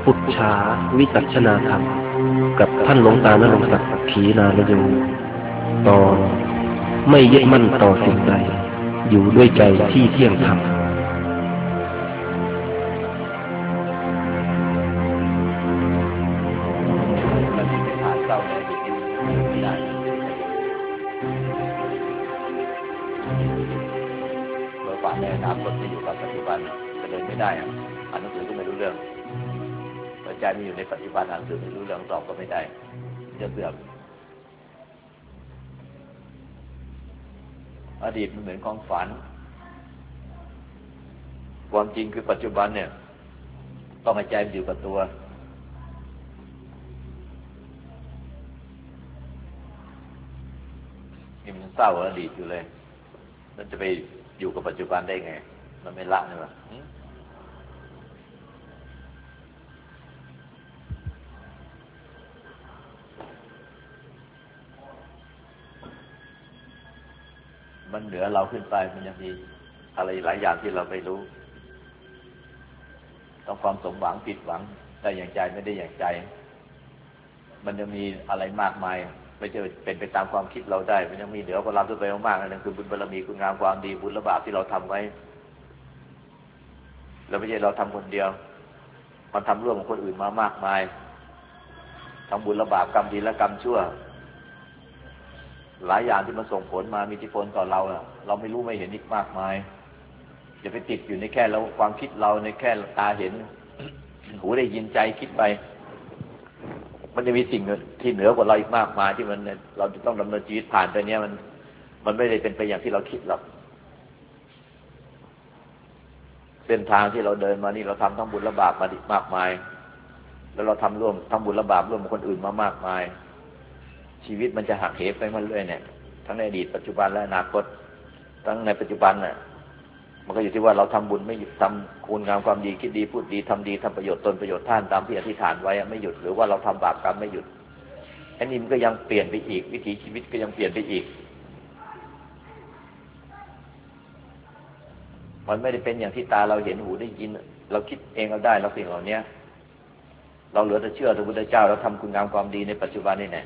พุทธาวิสัชนาธรรมกับท่านหลวงตานรงค์ศักดิ์ขีณารโยตอนไม่ยึดมั่นต่อสิ่งใดอยู่ด้วยใจที่เที่ยงธรรมมันมีปัญหาเศร้าในอดีตที่มันไม่ได้เมื่อฝันในอนาคตจะอยู่กับปัจจุบันจะเดินไม่ได้อ่านหนังสือก็ไม่รู้เรื่องใจมันอยู่ในปัจจุบันอ่านหนังสือไม่รู้เรื่องสอบก็ไม่ได้จะเสื่อมอดีตมันเหมือนของฝันความจริงคือปัจจุบันเนี่ยต้องให้ใจมันอยู่กับตัวนี่มันเศร้าอดีตอยู่เลยมันจะไปอยู่กับปัจจุบันได้ไงมันไม่ละนี่หรอมันเหนือเราขึ้นไปมันยังมีอะไรหลายอย่างที่เราไม่รู้ต้องความสมหวังผิดหวังได้อย่างใจไม่ได้อย่างใจมันยังมีอะไรมากมายไม่ใช่เป็นไปตามความคิดเราได้มันยังมีเหนือกว่าเราขึ้นไปมากๆนั่นคือบุญบารมีคุณงามความดีบุญและบาปที่เราทำไว้แล้วไม่ใช่เราทำคนเดียวมันทำร่วมกับคนอื่นมามากมายทำบุญและบาปกรรมดีและกรรมชั่วหลายอย่างที่มันส่งผลมามีอิทธิพลต่อเราเราไม่รู้ไม่เห็นอีกมากมายอย่าไปติดอยู่ในแค่เราความคิดเราในแค่ตาเห็น หูได้ยินใจคิดไปมันจะมีสิ่งที่เหนือกว่าเราอีกมากมายที่มันเราจะต้องดำเนินชีวิตผ่านไปเนี้ยมันไม่ได้เป็นไปอย่างที่เราคิดหรอกเส้นทางที่เราเดินมานี่เราทำทั้งบุญและบาปมามากมายแล้วเราทำบุญและบาปร่วมกับคนอื่นมามากมายชีวิตมันจะหักเหไปมันเรื่อยเนี่ยทั้งในอดีตปัจจุบันและอนาคตทั้งในปัจจุบันน่ะมันก็อยู่ที่ว่าเราทำบุญไม่หยุดทำคุณงามความดีคิดดีพูดดีทำดีทำประโยชน์ตนประโยชน์ท่านตามที่อธิษฐานไว้ไม่หยุดหรือว่าเราทำบาปกรรมไม่หยุดอันนี้มันก็ยังเปลี่ยนไปอีกวิถีชีวิตก็ยังเปลี่ยนไปอีกมันไม่ได้เป็นอย่างที่ตาเราเห็นหูได้ยินเราคิดเองเราได้เราสิ่งเหล่านี้เราเหลือแต่เชื่อพระพุทธเจ้าเราทำคุณงามความดีในปัจจุบันนี่แน่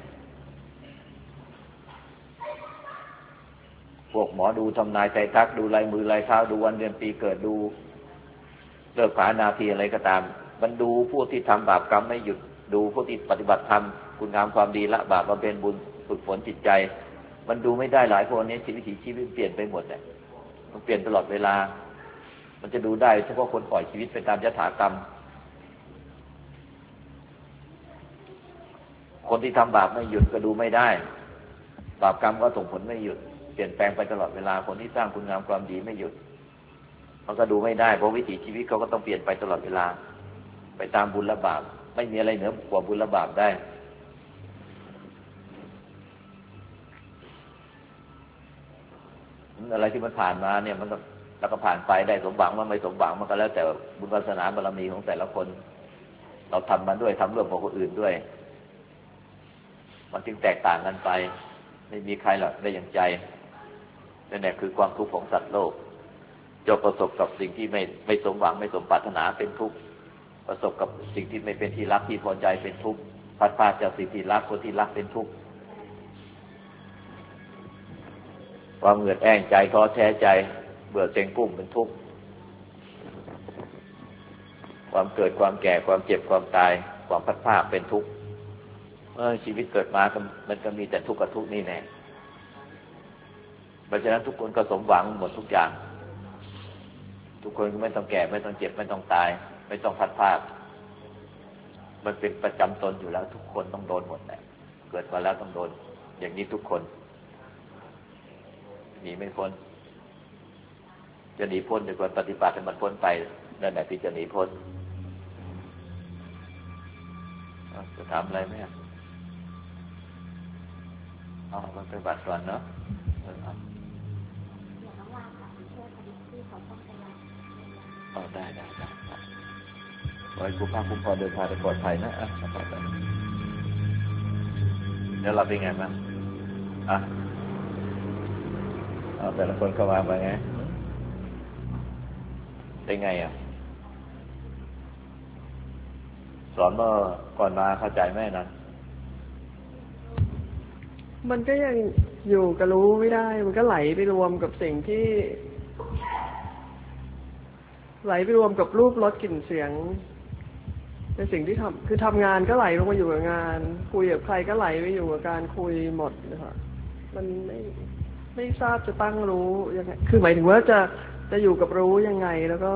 พวกหมอดูทำนายไทยทักดูลายมือลายเท้าดูวันเดือนปีเกิดดูเลิกผานาทีอะไรก็ตามมันดูผู้ที่ทำบาปกรรมไม่หยุดดูผู้ที่ปฏิบัติธรรมคุณงามความดีละบาปบำเพ็ญบุญฝึกฝนจิตใจมันดูไม่ได้หลายคนนี้ชีวิตเปลี่ยนไปหมดเนี่ยมันเปลี่ยนตลอดเวลามันจะดูได้เฉพาะคนปล่อยชีวิตไปตามยถากรรมคนที่ทำบาปไม่หยุดก็ดูไม่ได้บาปกรรมก็ส่งผลไม่หยุดเปลี่ยนแปลงไปตลอดเวลาคนที่สร้างคุณงามความดีไม่หยุดมันก็ดูไม่ได้เพราะวิถีชีวิตเขาก็ต้องเปลี่ยนไปตลอดเวลาไปตามบุญและบาปไม่มีอะไรเหนือกว่าบุญและบาปได้อะไรที่มันผ่านมาเนี่ยมันแล้วก็ผ่านไปได้สมหวังมันไม่สมหวังมันก็แล้วแต่บุญวาสนาบารมีของแต่ละคนเราทำมันด้วยทำร่วมกับคนอื่นด้วยมันจึงแตกต่างกันไปไม่มีใครหรอกได้อย่างใจนั่นแหละคือความทุกข์ของสัตว์โลกจะประสบกับสิ่งที่ไม่สมหวังไม่สมปรารถนาเป็นทุกข์ประสบกับสิ่งที่ไม่เป็นที่รักที่พอใจเป็นทุกข์พัดพาจากสิ่งที่รักคนที่รักเป็นทุกข์ความเหงื่อแห้งใจท้อแท้ใจเบื่อเซ็งกุ้มเป็นทุกข์ความเกิดความแก่ความเจ็บความตายความพัดพาเป็นทุกข์ชีวิตเกิดมามันก็มีแต่ทุกข์กับทุกข์นี่แน่เพราะฉะนั้นทุกคนก็สมหวังหมดทุกอย่างทุกคนไม่ต้องแก่ไม่ต้องเจ็บไม่ต้องตายไม่ต้องพัดพรากมันเป็นประจำตนอยู่แล้วทุกคนต้องโดนหมดแหละเกิดมาแล้วต้องโดนอย่างนี้ทุกคนหนีไม่พ้นจะหนีพ้นด้วยการปฏิบัติให้มันพ้นไปนั่นแหละที่จะหนีพ้นจะถามอะไรไหมมันปฏิบัติก่อนเนาะได้ขอให้คุณพระคุ้มครองเดินทางปลอดภัยนะแล้วเราเป็นไงบ้างแต่ละคนเข้ามาเป็นไงเป็นไงสอนเมื่อก่อนมาเข้าใจไหมนั้นมันก็ยังอยู่กับรู้ไม่ได้มันก็ไหลไปรวมกับสิ่งที่ไหลไปรวมกับรูปรสกลิ่นเสียงในสิ่งที่ทำคือทำงานก็ไหลลงมาอยู่กับงานคุยกับใครก็ไหลไปอยู่กับการคุยหมดนะคะมันไม่ทราบจะตั้งรู้ยังไงคือหมายถึงว่าจะอยู่กับรู้ยังไงแล้วก็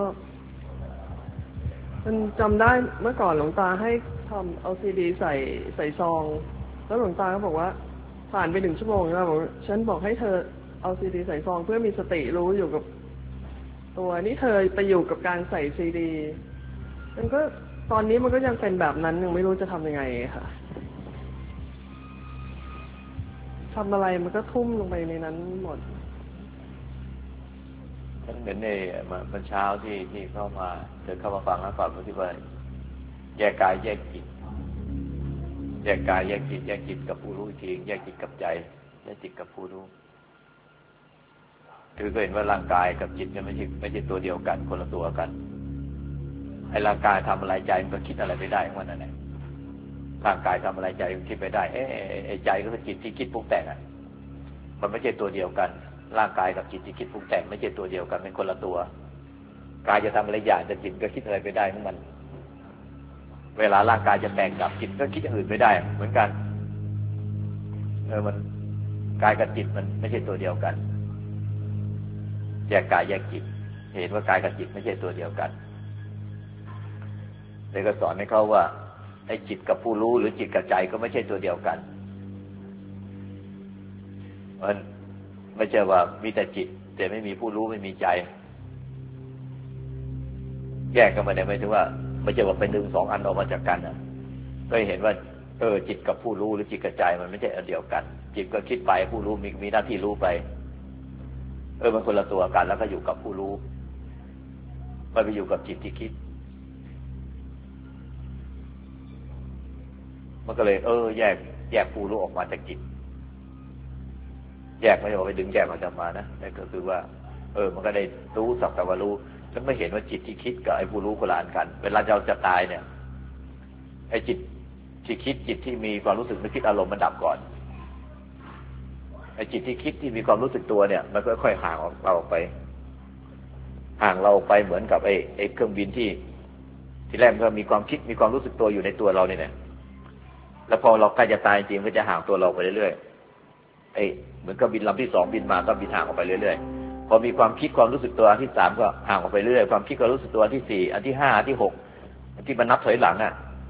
มันจำได้เมื่อก่อนหลวงตาให้ทำเอาซีดีใส่ซองแล้วหลวงตาก็บอกว่าผ่านไป1 ชั่วโมงแล้วบอกฉันบอกให้เธอเอาซีดีใส่ซองเพื่อมีสติรู้อยู่กับตัวนี่เธอไปอยู่กับการใส่ซีดีมันก็ตอนนี้มันก็ยังเป็นแบบนั้นยังไม่รู้จะทำยังไงค่ะทำอะไรมันก็ทุ่มลงไปในนั้นหมดมันเหมือนในมันเช้าที่เข้ามาเดินเข้ามาฟังแล้วฟังที่ว่าแยกกายแยกจิตแยกกายแยกจิตแยกจิตกับผู้รู้จริงแยกจิตกับใจแยกจิตกับผู้รู้คือก็เห็นว่าร่างกายกับจิตเนี่ยไม่ใช่ตัวเดียวกันคนละตัวกันไอ้ร่างกายทำอะไรใจมันก็คิดอะไรไม่ได้ของมันนั่นแหละร่างกายทำอะไรใจมันคิดไปได้ไอ้ใจก็คือจิตที่คิดปรุงแต่งมันไม่ใช่ตัวเดียวกันร่างกายกับจิตที่คิดปรุงแต่งไม่ใช่ตัวเดียวกันเป็นคนละตัวกายจะทำอะไรอย่างแต่จิตก็คิดอะไรไปได้ของมันเวลาร่างกายจะแตกดับจิตก็คิดอย่างอื่นไม่ได้เหมือนกันมันกายกับจิตมันไม่ใช่ตัวเดียวกันแยกกายแยกจิตเห็นว่ากายกับจิตไม่ใช่ตัวเดียวกันเลยก็สอนให้เขาว่าไอ้จิตกับผู้รู้หรือจิตกับใจก็ไม่ใช่ตัวเดียวกันมันไม่ใช่ว่ามีแต่จิตแต่ไม่มีผู้รู้ไม่มีใจแยกกันมาได้หมายถึงว่าไม่ใช่ว่าไปดึง2 อันออกมาจากกันก็เห็นว่าจิตกับผู้รู้หรือจิตกับใจมันไม่ใช่อันเดียวกันจิตก็คิดไปผู้รู้มีหน้าที่รู้ไปมันคนละตัวกันแล้วก็อยู่กับผู้รู้ไม่ไปอยู่กับจิตที่คิดมันก็เลยแยกผู้รู้ออกมาจากจิตแยกไม่ใช่ว่าไปดึงแยกออกจากมานะนั่นก็คือว่ามันก็ได้รู้สักแต่ว่ารู้แล้วไม่เห็นว่าจิตที่คิดกับไอ้ผู้รู้คนละอันกันเวลาเราจะตายเนี่ยไอ้จิตที่คิดจิตที่มีความรู้สึกนึกคิดอารมณ์มันดับก่อนไอ้จิตที่คิดที่มีความรู้สึกตัวเนี่ยมันค่อยๆห่างเราออกไปห่างเราไปเหมือนกับไอ้เครื่องบินที่แรกมันก็มีความคิดมีความรู้สึกตัวอยู่ในตัวเราเนี่ยแล้วพอเราใกล้จะตายจริงก็จะห่างตัวเราไปเรื่อยๆเหมือนกับบินลำที่2บินมาก็บินห่างออกไปเรื่อยๆพอมีความคิดความรู้สึกตัวอันที่3ก็ห่างออกไปเรื่อยๆความคิดความรู้สึกตัวอันที่4อันที่5อันที่6อันที่มันนับถอยหลัง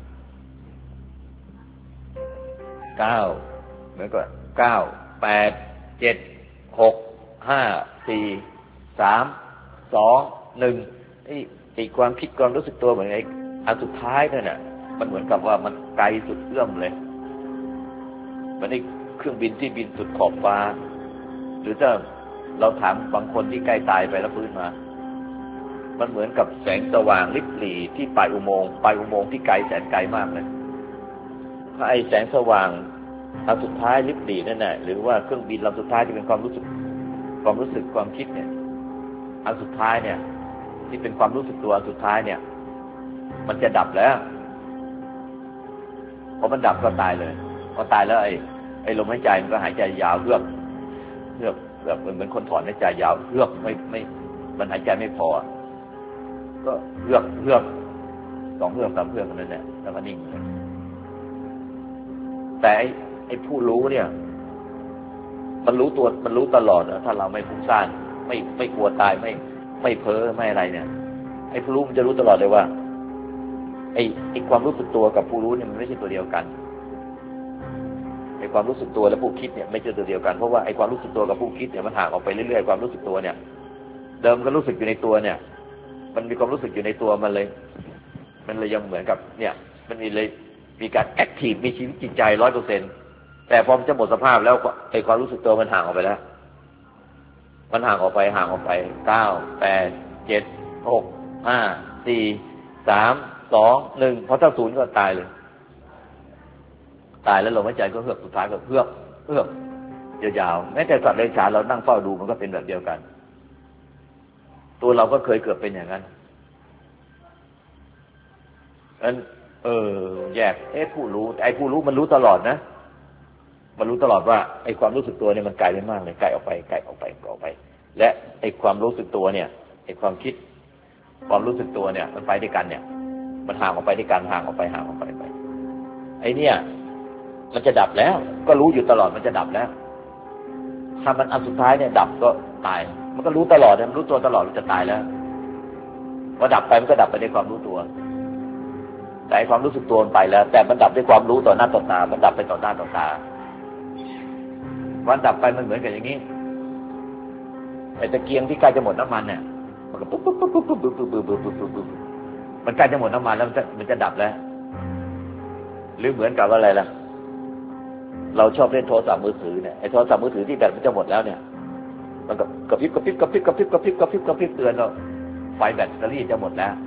9เหมือนกับ9 8 7 6 5 4 3 2 1ไอ้ความคิดความรู้สึกตัวเหมือนไอ้อันสุดท้ายนั่นน่ะมันเหมือนกับว่ามันไกลสุดเอื้อมเลยมันไอ้เครื่องบินที่บินสุดขอบฟ้าหรือถ้าเราถามบางคนที่ใกล้ตายไปแล้วฟื้นมามันเหมือนกับแสงสว่างลิบหรี่ที่ปลายอุโมงค์ที่ไกลแสนไกลมากเลยถ้าไอ้แสงสว่างอันสุดท้ายลิบหรี่นั่นแหละหรือว่าเครื่องบินลำสุดท้ายที่เป็นความรู้สึกความคิดเนี่ยอันสุดท้ายเนี่ยที่เป็นความรู้สึกตัวอันสุดท้ายเนี่ยมันจะดับแล้วพอมันดับก็ตายเลยพอตายแล้วไอ้ลมหายใจมันก็หายใจยาวเฮือกเหมือนคนถอนหายใจยาวเฮือกไม่มันหายใจไม่พอก็เฮือก2 เฮือก 3 เฮือกนั่นแหละแล้วก็นิ่งแต่ไอ้ผู้รู้เนี่ยมันรู้ตัวมันรู้ตลอดถ้าเราไม่ฟุ้งซ่านไม่กลัวตายไม่เพ้อไม่อะไรเนี่ยไอ้ผู้รู้มันจะรู้ตลอดเลยว่าไอ้ความรู้สึกตัวกับผู้รู้เนี่ยมันไม่ใช่ตัวเดียวกันไอ้ความรู้สึกตัวและผู้คิดเนี่ยไม่ใช่ตัวเดียวกันเพราะว่าไอ้ความรู้สึกตัวกับผู้คิดเนี่ยมันห่างออกไปเรื่อยๆความรู้สึกตัวเนี่ยเดิมก็รู้สึกอยู่ในตัวเนี่ยมันมีความรู้สึกอยู่ในตัวมันเลยยังเหมือนกับเนี่ยมันมีการแอคทีฟมีชีวิตจิตใจ 100% แต่พอมันจะหมดสภาพแล้วไอ้ความรู้สึกตัวมันห่างออกไปแล้วมันห่างออกไป9 8 7 6 5 4 3 2 1พอถ้า0ก็ตายเลยตายแล้วลมหายใจก็เฮือกสุดท้ายก็เฮือกยาวๆแม้แต่สัตว์เลื้อยคลานเรานั่งเฝ้าดูมันก็เป็นแบบเดียวกันตัวเราก็เคยเกิดเป็นอย่างนั้นแยกผู้รู้แต่ไอ้ผู้รู้มันรู้ตลอดนะมันรู้ตลอดว่าไอ้ความรู้สึกตัวเนี่ยมันไกลไปมากเลยไกลออกไปไกลออกไปไกลออกไปและไอ้ความรู้สึกตัวเนี่ยไอ้ความคิดความรู้สึกตัวเนี่ยมันไปด้วยกันเนี่ยมันห่างออกไปด้วยกันห่างออกไปห่างออกไปไปไอ้เนี่ยมันจะดับแล้วก็รู้อยู่ตลอดมันจะดับแล้วถ้ามันอันสุดท้ายเนี่ยดับก็ตายมันก็รู้ตลอดมันรู้ตัวตลอดมันจะตายแล้วพอดับไปมันก็ดับไปด้วยความรู้ตัวแต่ความรู้สึกตัวมันไปแล้วแต่มันดับด้วยความรู้ต่อหน้าต่อตามันดับไปต่อหน้าต่อตาวันดับไปมันเหมือนกับอย่างนี้ไอ้ตะเกียงที่ใกล้จะหมดน้ำมันเนี่ยมันก็ปุ๊บปุ๊บปุ๊บปุ๊บปุ๊บปุ๊บปุ๊บปุ๊บปุ๊บปุ๊บมันใกล้จะหมดน้ำมันแล้วมันจะดับแล้วหรือเหมือนกับอะไรล่ะเราชอบเล่นโทรศัพท์มือถือเนี่ยไอ้โทรศัพท์มือถือที่แบตมันจะหมดแล้วเนี่ยมันก็กระพริบกระพริบกระพริบกระพริบกระพริบกระพริบกระพริบเตือนเราไฟแบตเตอรี่จะหมดแล้ว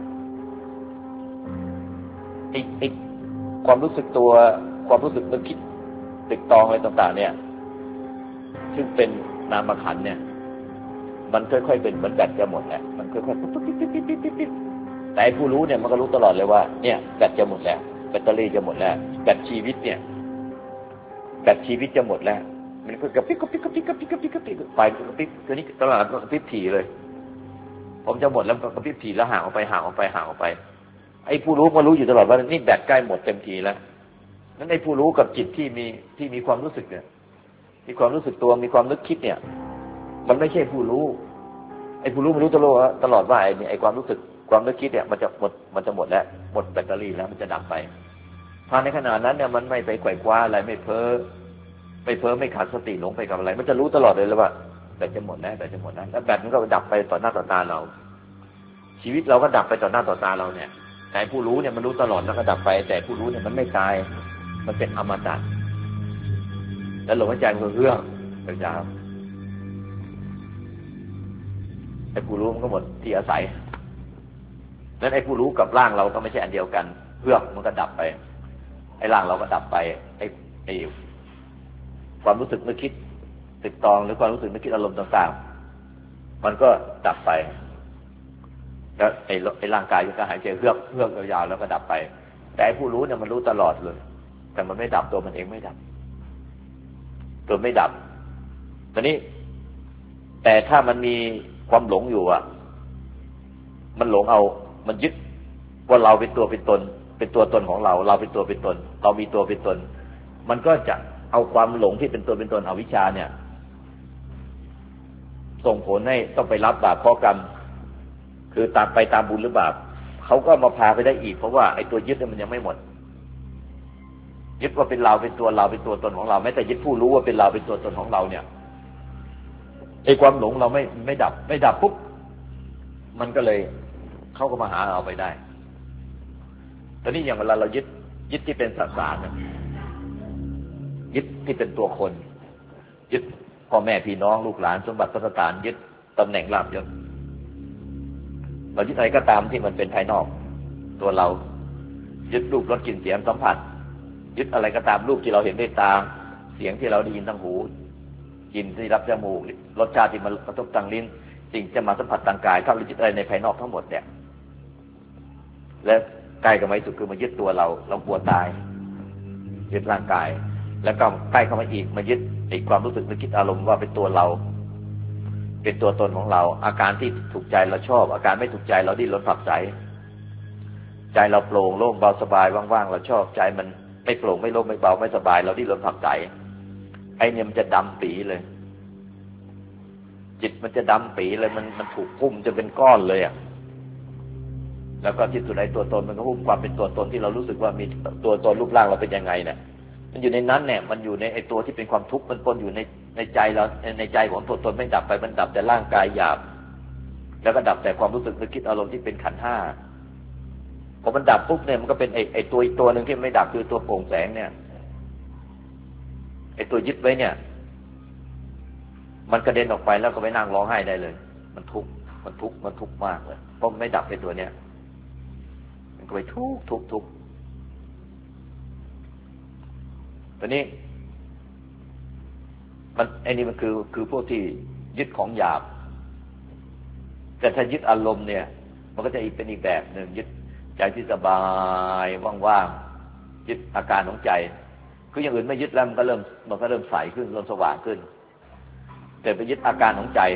ไอ้ความรู้สึกตัวความรู้สึกนึกคิดตึกตองอะไรต่างๆเนี่ยซึ่งเป็นนามขันธ์เนี่ยมันค่อยๆเป็นเหมือนแบตจะหมดแหละมันค่อยๆปิ๊บแต่ผู้รู้เนี่ยมันก็รู้ตลอดเลยว่าเนี่ยแบตจะหมดแล้วแบตเตอรี่จะหมดแล้วแบตชีวิตเนี่ยแบตชีวิตจะหมดแล้วมันก็กระพริบกระพริบกระพริบกระพริบกระพริบกระพริบไฟกระพริบตัวนี้ตลอดกระพริบถี่เลยผมจะหมดแล้วก็กระพริบถี่แล้วห่างออกไปห่างออกไปห่างออกไปไอ้ผู้รู้ก็รู้อยู่ตลอดว่านี่แบตใกล้หมดเต็มทีแล้วนั้นไอ้ผู้รู้กับจิตที่มีความรู้สึกเนี่ยมีความรู้สึกตัวมีความนึกคิดเนี่ยมันไม่ใช่ผู้รู้ไอ้ผู้รู้มันรู้ตลอดว่าไอ้ความรู้สึกความนึกคิดเนี่ยมันจะหมดแล้วหมดแบตเตอรี่แล้วมันจะดับไปภายในขณะนั้นเนี่ยมันไม่ไปไขว่คว้าอะไรไม่เพ้อไม่ขาดสติหลงไปกับอะไรมันจะรู้ตลอดเลยว่าแบตจะหมดแล้วแบตจะหมดแล้วแล้วแบตมันก็ดับไปต่อหน้าต่อตาเราชีวิตเราก็ดับไปต่อหน้าต่อตาเราเนี่ยแต่ผู้รู้เนี่ยมันรู้ตลอดแล้วก็ดับไปแต่ผู้รู้เนี่ยมันไม่ตายมันเป็นอมตะแล้วลมหายใจมันก็เฮือกยาวไอ้ผู้รู้มันก็หมดที่อาศัยนั้นไอ้ผู้รู้กับร่างเราก็ไม่ใช่อันเดียวกันเฮือกมันก็ดับไปไอ้ร่างเราก็ดับไปไอ้ความรู้สึกนึกคิดติดตองหรือความรู้สึกนึกคิดอารมณ์ต่างๆมันก็ดับไปแล้วไอ้ร่างกายก็หายใจเฮือกยาวๆแล้วก็ดับไปแต่ไอ้ผู้รู้เนี่ยมันรู้ตลอดเลยแต่มันไม่ดับตัวมันเองไม่ดับตัวไม่ดับตอนนี้แต่ถ้ามันมีความหลงอยู่อ่ะมันหลงเอามันยึดว่าเราเป็นตัวเป็นตนเป็นตัวตนของเราเป็นตัวเป็นตนเรามีตัวเป็นตนมันก็จะเอาความหลงที่เป็นตัวเป็นตนอวิชชาเนี่ยส่งผลให้ต้องไปรับบาปเพราะกรรมคือตามบุญหรือบาปเขาก็มาพาไปได้อีกเพราะว่าไอ้ตัวยึดเนี่ยมันยังไม่หมดยึดว่าเป็นเราเป็นตัวเราเป็นตัวตนของเราแม้แต่ยึดผู้รู้ว่าเป็นเราเป็นตัวตนของเราเนี่ยไอ้ความหลงเราไม่ดับปุ๊บมันก็เลยเข้าก็มาหาเราไปได้ตอนนี้อย่างเวลาเรายึดที่เป็นสสารเนี่ยยึดที่เป็นตัวคนยึดพ่อแม่พี่น้องลูกหลานสมบัติพัฒฐานยึดตำแหน่งลาภยศเรายึดอะไรก็ตามที่มันเป็นภายนอกตัวเรายึดรูปรสกลิ่นเสียงสัมผัสยึดอะไรก็ตามรูปที่เราเห็นด้วยตาเสียงที่เราได้ยินทางหูกลิ่นที่รับจมูกรสชาติที่มันกระทบทางลิ้นสิ่งจะมาสัมผัสทางกายถ้าเรายึดอะไรในภายนอกทั้งหมดเนี่ยและใกล้กับไว้สุดคือมายึดตัวเรากลัวตายยึดร่างกายแล้วก็ใกล้เข้ามาอีกมายึดไอ้ความรู้สึกนึกคิดอารมณ์ว่าเป็นตัวเราเป็นตัวตนของเราอาการที่ถูกใจเราชอบอาการไม่ถูกใจเราดิ้นรนผักใสใจเราโปร่งโล่งเบาสบายว่างๆเราชอบใจมันไม่โปร่งไม่โล่งไม่เบาไม่สบายเราดิ้นรนผักใสไอ้เนี่ยมันจะดำปีเลยจิตมันจะดำปีเลยมันถูกพุ่มจนเป็นก้อนเลยอ่ะแล้วก็ที่สุดไอ้ตัวตนมันก็พุ่มความเป็นตัวตนที่เรารู้สึกว่ามีตัวตนรูปร่างเราเป็นยังไงเนี่ยมันอยู่ในนั้นเนี่ยมันอยู่ในไอ้ตัวที่เป็นความทุกข์มันปนอยู่ในใจเราในใจของตัวตนไม่ดับไปมันดับแต่ร่างกายหยาบแล้วก็ดับแต่ความรู้สึกนึกคิดอารมณ์ที่เป็นขันธ์ห้าพอมันดับปุ๊บเนี่ยมันก็เป็นไอ้ตัวอีกตัวนึงที่ไม่ดับคือตัวโปร่งแสงเนี่ยไอ้ตัวยึดไว้เนี่ยมันกระเด็นออกไปแล้วก็ไปนั่งร้องไห้ได้เลยมันทุกข์มากเลยเพราะมันไม่ดับไอ้ตัวเนี้ยมันก็ไปทุกข์ตอนนี้มันไอ้นี่มันคือพวกที่ยึดของหยาบแต่ถ้ายึดอารมณ์เนี่ยมันก็จะเป็นอีกแบบหนึ่งยึดใจที่สบายว่างๆยึดอาการของใจคืออย่างอื่นไม่ยึดแล้วมันก็เริ่มใสขึ้นเริ่มสว่างขึ้นแต่ไปยึดอาการของใจ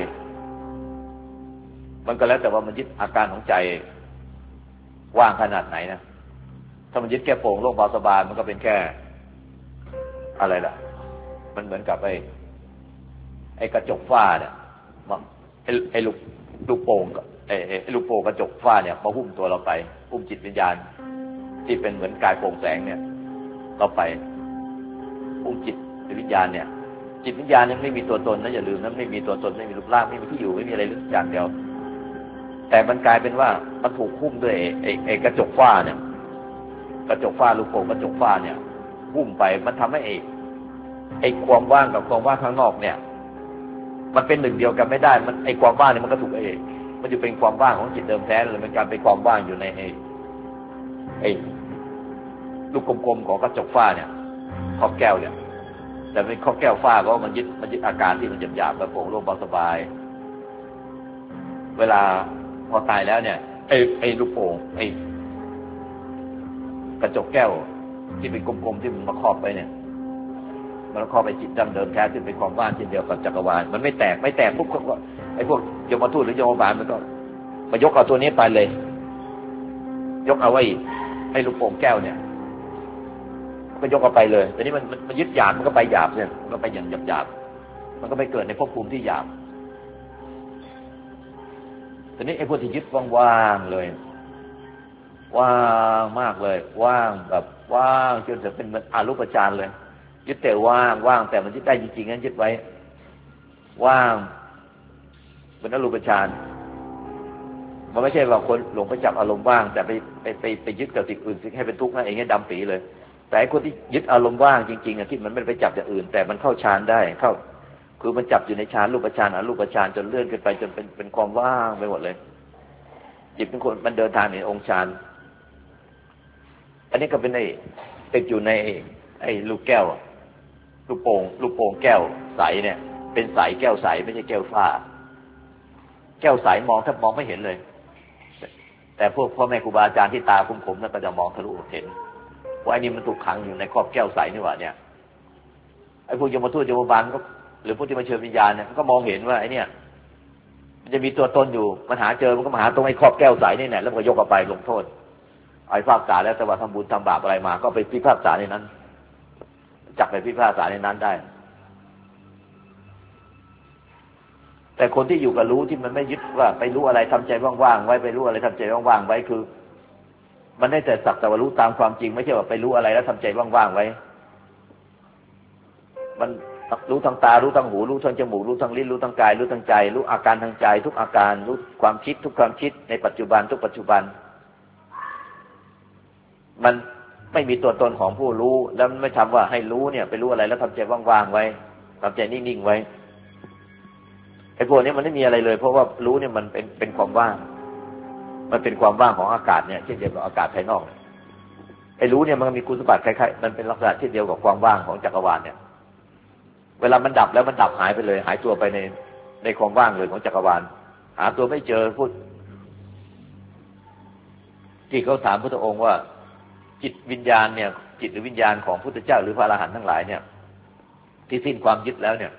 มันก็แล้วแต่ว่ามันยึดอาการของใจว่างขนาดไหนนะถ้ามันยึดแค่โปร่งโล่งเบาสบายมันก็เป็นแค่อะไรล่ะมันเหมือนกับไอ้กระจกฝ้าเนี่ยไอ้ลูกโป่งไอ้ลูกโป่งกระจกฝ้าเนี่ยมาหุ้มตัวเราไปหุ้มจิตวิญญาณที่เป็นเหมือนกายโปร่งแสงเนี่ยเราไปหุ้มจิตวิญญาณเนี่ยจิตวิญญาณยังไม่มีตัวตนนะอย่าลืมนะไม่มีตัวตนไม่มีรูปร่างไม่มีที่อยู่ไม่มีอะไรเลยอย่างเดียวแต่มันกลายเป็นว่ามันถูกหุ้มด้วยไอ้กระจกฝ้าเนี่ยกระจกฝ้าลูกโป่งกระจกฝ้าเนี่ยหุ้มไปมันทำให้ไอ้ความว่างกับความว่างข้างนอกเนี่ยมันเป็นหนึ่งเดียวกันไม่ได้มันไอ้ความว่างเนี่ยมันก็ถูกมันจะเป็นความว่างของจิตเดิมแท้เลยมันการเป็นความว่างอยู่ในไอ้ลูกกลมๆของกระจกฝ้าเนี่ยขอบแก้วเนี่ยแต่เป็นขอบแก้วฝ้าก็มันยึดอาการที่มันหยาบๆแบบโปร่งโล่งเบาสบายเวลาพอตายแล้วเนี่ยไอ้ลูกโป่งไอ้กระจกแก้วที่เป็นกลมๆที่มันมาครอบไปเนี่ยมันครอบไปจิตดั้งเดิมแท้ที่เป็นความว่างเช่นเดียวกับจักรวาลมันไม่แตกปุ๊บก็ไอ้พวกยมทูตหรือโยมบาลมันก็มายกเอาตัวนี้ไปเลยยกเอาไว้ไอ้ลูกโป่งแก้วเนี่ยก็ยกเอาไปเลยแต่นี้มันยึดหยาบมันก็ไปหยาบเนี่ยมันก็ไปอย่างหยาบมันก็ไปเกิดในภพภูมิที่หยาบแต่นี้ไอ้พวกที่ยึดว่างๆเลยว่างมากเลยว่างแบบว่างจนถึงเป็นอรูปฌานเลยยึดแต่ว่างแต่มันยึดได้จริงๆงั้นยึดไว้ว่างเป็นอรูปฌานมันไม่ใช่ว่าคนหลงไปจับอารมณ์ว่างแต่ไปยึดกับสิ่งอื่นสิ่งให้เป็นทุกข์นั่นเองให้ดำปีเลยแต่คนที่ยึดอารมณ์ว่างจริงๆที่มันไม่ไปจับอย่างอื่นแต่มันเข้าฌานได้เข้าคือมันจับอยู่ในฌานรูปฌานอรูปฌานจนเลื่อนขึ้นไปจนเป็นความว่างไปหมดเลยจิตเป็นคนมันเดินทางในองค์ฌานอันนี้ก็เป็นติดอยู่ในไอ้ลูกแก้วลูกโป่งแก้วใสเนี่ยเป็นใสแก้วใสไม่ใช่แก้วฝ้าแก้วใสมองถ้ามองไม่เห็นเลยแต่พวกพ่อแม่ครูบาอาจารย์ที่ตาคมๆนั่นก็จะมองทะลุเห็นว่าไอ้นี่มันถูกขังอยู่ในครอบแก้วใสนี่หว่าเนี่ยไอ้พวกยมทูตยมบาลก็หรือพวกที่มาเชิญวิญญาณเนี่ยก็มองเห็นว่าไอ้เนี่ยมันจะมีตัวตนอยู่มันหาเจอมันก็มาหาตรงไอ้ครอบแก้วใสนี่แหละแล้วมันก็ยกเอาไปลงโทษไอ้พิพากษาแล้วแต่ว่าทำบุญทำบาปอะไรมาก็ไปพิพากษาในนั้นจับไปพิพากษาในนั้นได้แต่คนที่อยู่กับรู้ที่มันไม่ยึดว่าไปรู้อะไรทำใจว่างๆไว้ไปรู้อะไรทำใจว่างๆไว้คือมันได้แต่สักแต่ว่ารู้ตามความจริงไม่ใช่ว่าไปรู้อะไรแล้วทำใจว่างๆไว้มันรู้ทางตารู้ทางหูรู้ทางจมูกรู้ทางลิ้นรู้ทางกายรู้ทางใจรู้อาการทางใจทุกอาการรู้ความคิดทุกความคิดในปัจจุบันทุกปัจจุบันมันไม่มีตัวตนของผู้รู้แล้วไม่ทำว่าให้รู้เนี่ยไปรู้อะไรแล้วทำใจว่างๆไว้ทำใจนิ่งๆไว้ไอ้พวกนี้มันไม่มีอะไรเลยเพราะว่ารู้เนี่ยมันเป็นความว่างมันเป็นความว่างของอากาศเนี่ยเช่นเดียวกับอากาศภายนอกไอ้รู้เนี่ยมันมีคุณสมบัติคล้ายๆมันเป็นลักษณะเช่นเดียวกับความว่างของจักรวาลเนี่ยเวลามันดับแล้วมันดับหายไปเลยหายตัวไปในความว่างเลยของจักรวาลหาตัวไม่เจอพูดที่เขาถามพระองค์ว่าจิตวิญญาณเนี่ยจิตหรือวิญญาณของพุทธเจ้าหรือพระอรหันต์ทั้งหลายเนี่ยที่สิ้นความยึดแล้วเนี่ย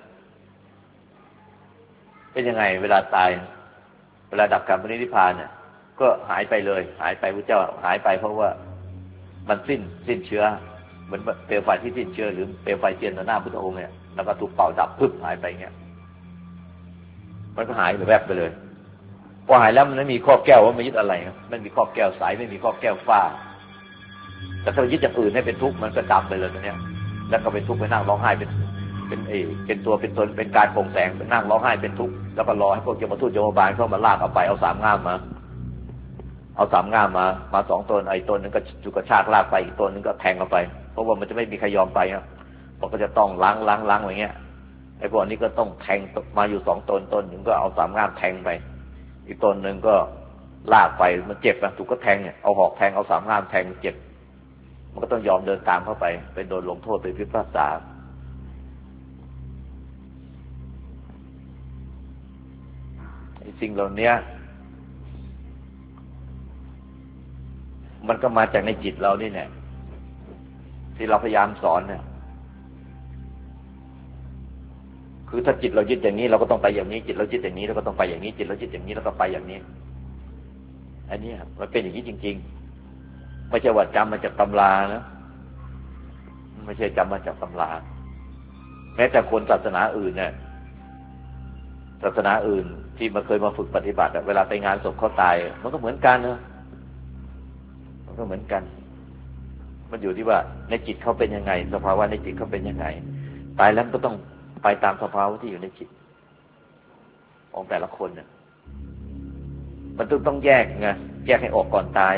เป็นยังไงเวลาตายเวลาดับขันธ์ปรินิพพานเนี่ยก็หายไปเลยหายไปพระเจ้าหายไปเพราะว่ามันสิ้นเชื้อเหมือนเปลวไฟที่สิ้นเชื้อหรือเปลวไฟเทียนต่อหน้าพุทธองค์เนี่ยแล้วก็ถูกเป่าดับพึบหายไปเงี้ยมันก็หายไปแวบไปเลยพอหายแล้วมันไม่มีครอบแก้วว่าไม่ยึดอะไรไม่มีครอบแก้วใสไม่มีครอบแก้วฝ้าแต่ถ้ายึดอย่างอื่นให้เป็นทุกข์มันก็ดำไปเลยตรงเนี้ยแล้วก็เป็นทุกข์ไปนั่งร้องไห้เป็นตัวเป็นตนเป็นการโปร่งแสงเป็นนั่งร้องไห้เป็นทุกข์แล้วก็รอให้พวกยมทูตยมบาลเข้ามาลากเอาไปเอา3 ง่ามมา2 ตนไอ้ตนนึงก็จุกระชากลากไปอีกตนนึงก็แทงเอาไปเพราะว่ามันจะไม่มีใครยอมไปครับมันก็จะต้องล้างอย่างเงี้ยไอ้พวกนี้ก็ต้องแทงมาอยู่2 ตนนึงก็เอา3 ง่ามแทงไปอีกตนนึงก็ลากไปมันเจ็บนะถูกก็แทงเนี่ยเอาหอกแทงเอา3 ง่ามแทงเจ็บมันก็ต้องยอมเดินตามเข้าไปโดนลงโทษไปพิพากษาสิ่งเหล่านี้มันก็มาจากในจิตเรานี่แหละที่เราพยายามสอนเนี่ยคือถ้าจิตเรายึดอย่างนี้เราก็ต้องไปอย่างนี้จิตเรายึดอย่างนี้เราก็ต้องไปอย่างนี้จิตเรายึดอย่างนี้เราก็ไปอย่างนี้อันนี้มันเป็นอย่างนี้จริงๆไม่ใช่ว่าจำมาจากตำรานะไม่ใช่จำมาจากตำราแม้แต่คนศาสนาอื่นเนี่ยศาสนาอื่นที่มาเคยมาฝึกปฏิบัติเวลาไปงานศพเขาตายมันก็เหมือนกันนะมันก็เหมือนกันมันอยู่ที่ว่าในจิตเขาเป็นยังไงสภาวะในจิตเขาเป็นยังไงตายแล้วก็ต้องไปตามสภาวะที่อยู่ในจิตของแต่ละคนเนี่ยมันต้องแยกไงแยกให้ออกก่อนตาย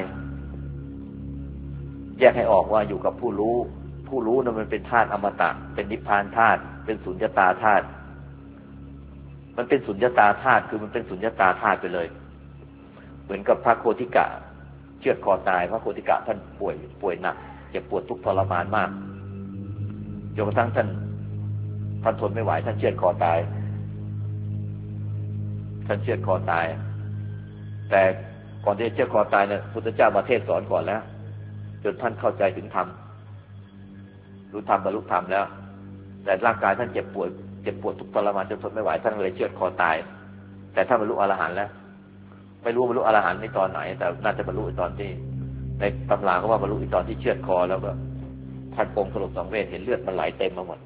แยกให้ออกว่าอยู่กับผู้รู้ผู้รู้นั้นมันเป็นธาตุอมตะเป็นนิพพานธาตุเป็นสุญญตาธาตุมันเป็นสุญญตาธาตุคือมันเป็นสุญญตาธาตุไปเลยเหมือนกับพระโคติกะเชือดคอตายพระโคติกะท่านป่วยหนักเจ็บปวดทุกข์ทรมานมากจนกระทั่งท่านทนไม่ไหวท่านเชือดคอตายท่านเชือดคอตายแต่ก่อนที่จะเชือดคอตายเนี่ยพุทธเจ้ามาเทศสอนก่อนแล้วจนท่านเข้าใจถึงธรรมรู้ธรรมบรรลุธรรมแล้วแต่ร่างกายท่านเจ็บปวดทุกข์ทรมานจนทนไม่ไหวท่านเลยเชือดคอตายแต่ท่านบรรลุอรหันต์แล้วไม่รู้บรรลุอรหันต์ในตอนไหนแต่น่าจะบรรลุตอนที่ในตำราเขาว่าบรรลุตอนที่เชือดคอแล้วก็ท่านปรงสลบสังเวชเห็นเลือดมันไหลเต็มมาหมด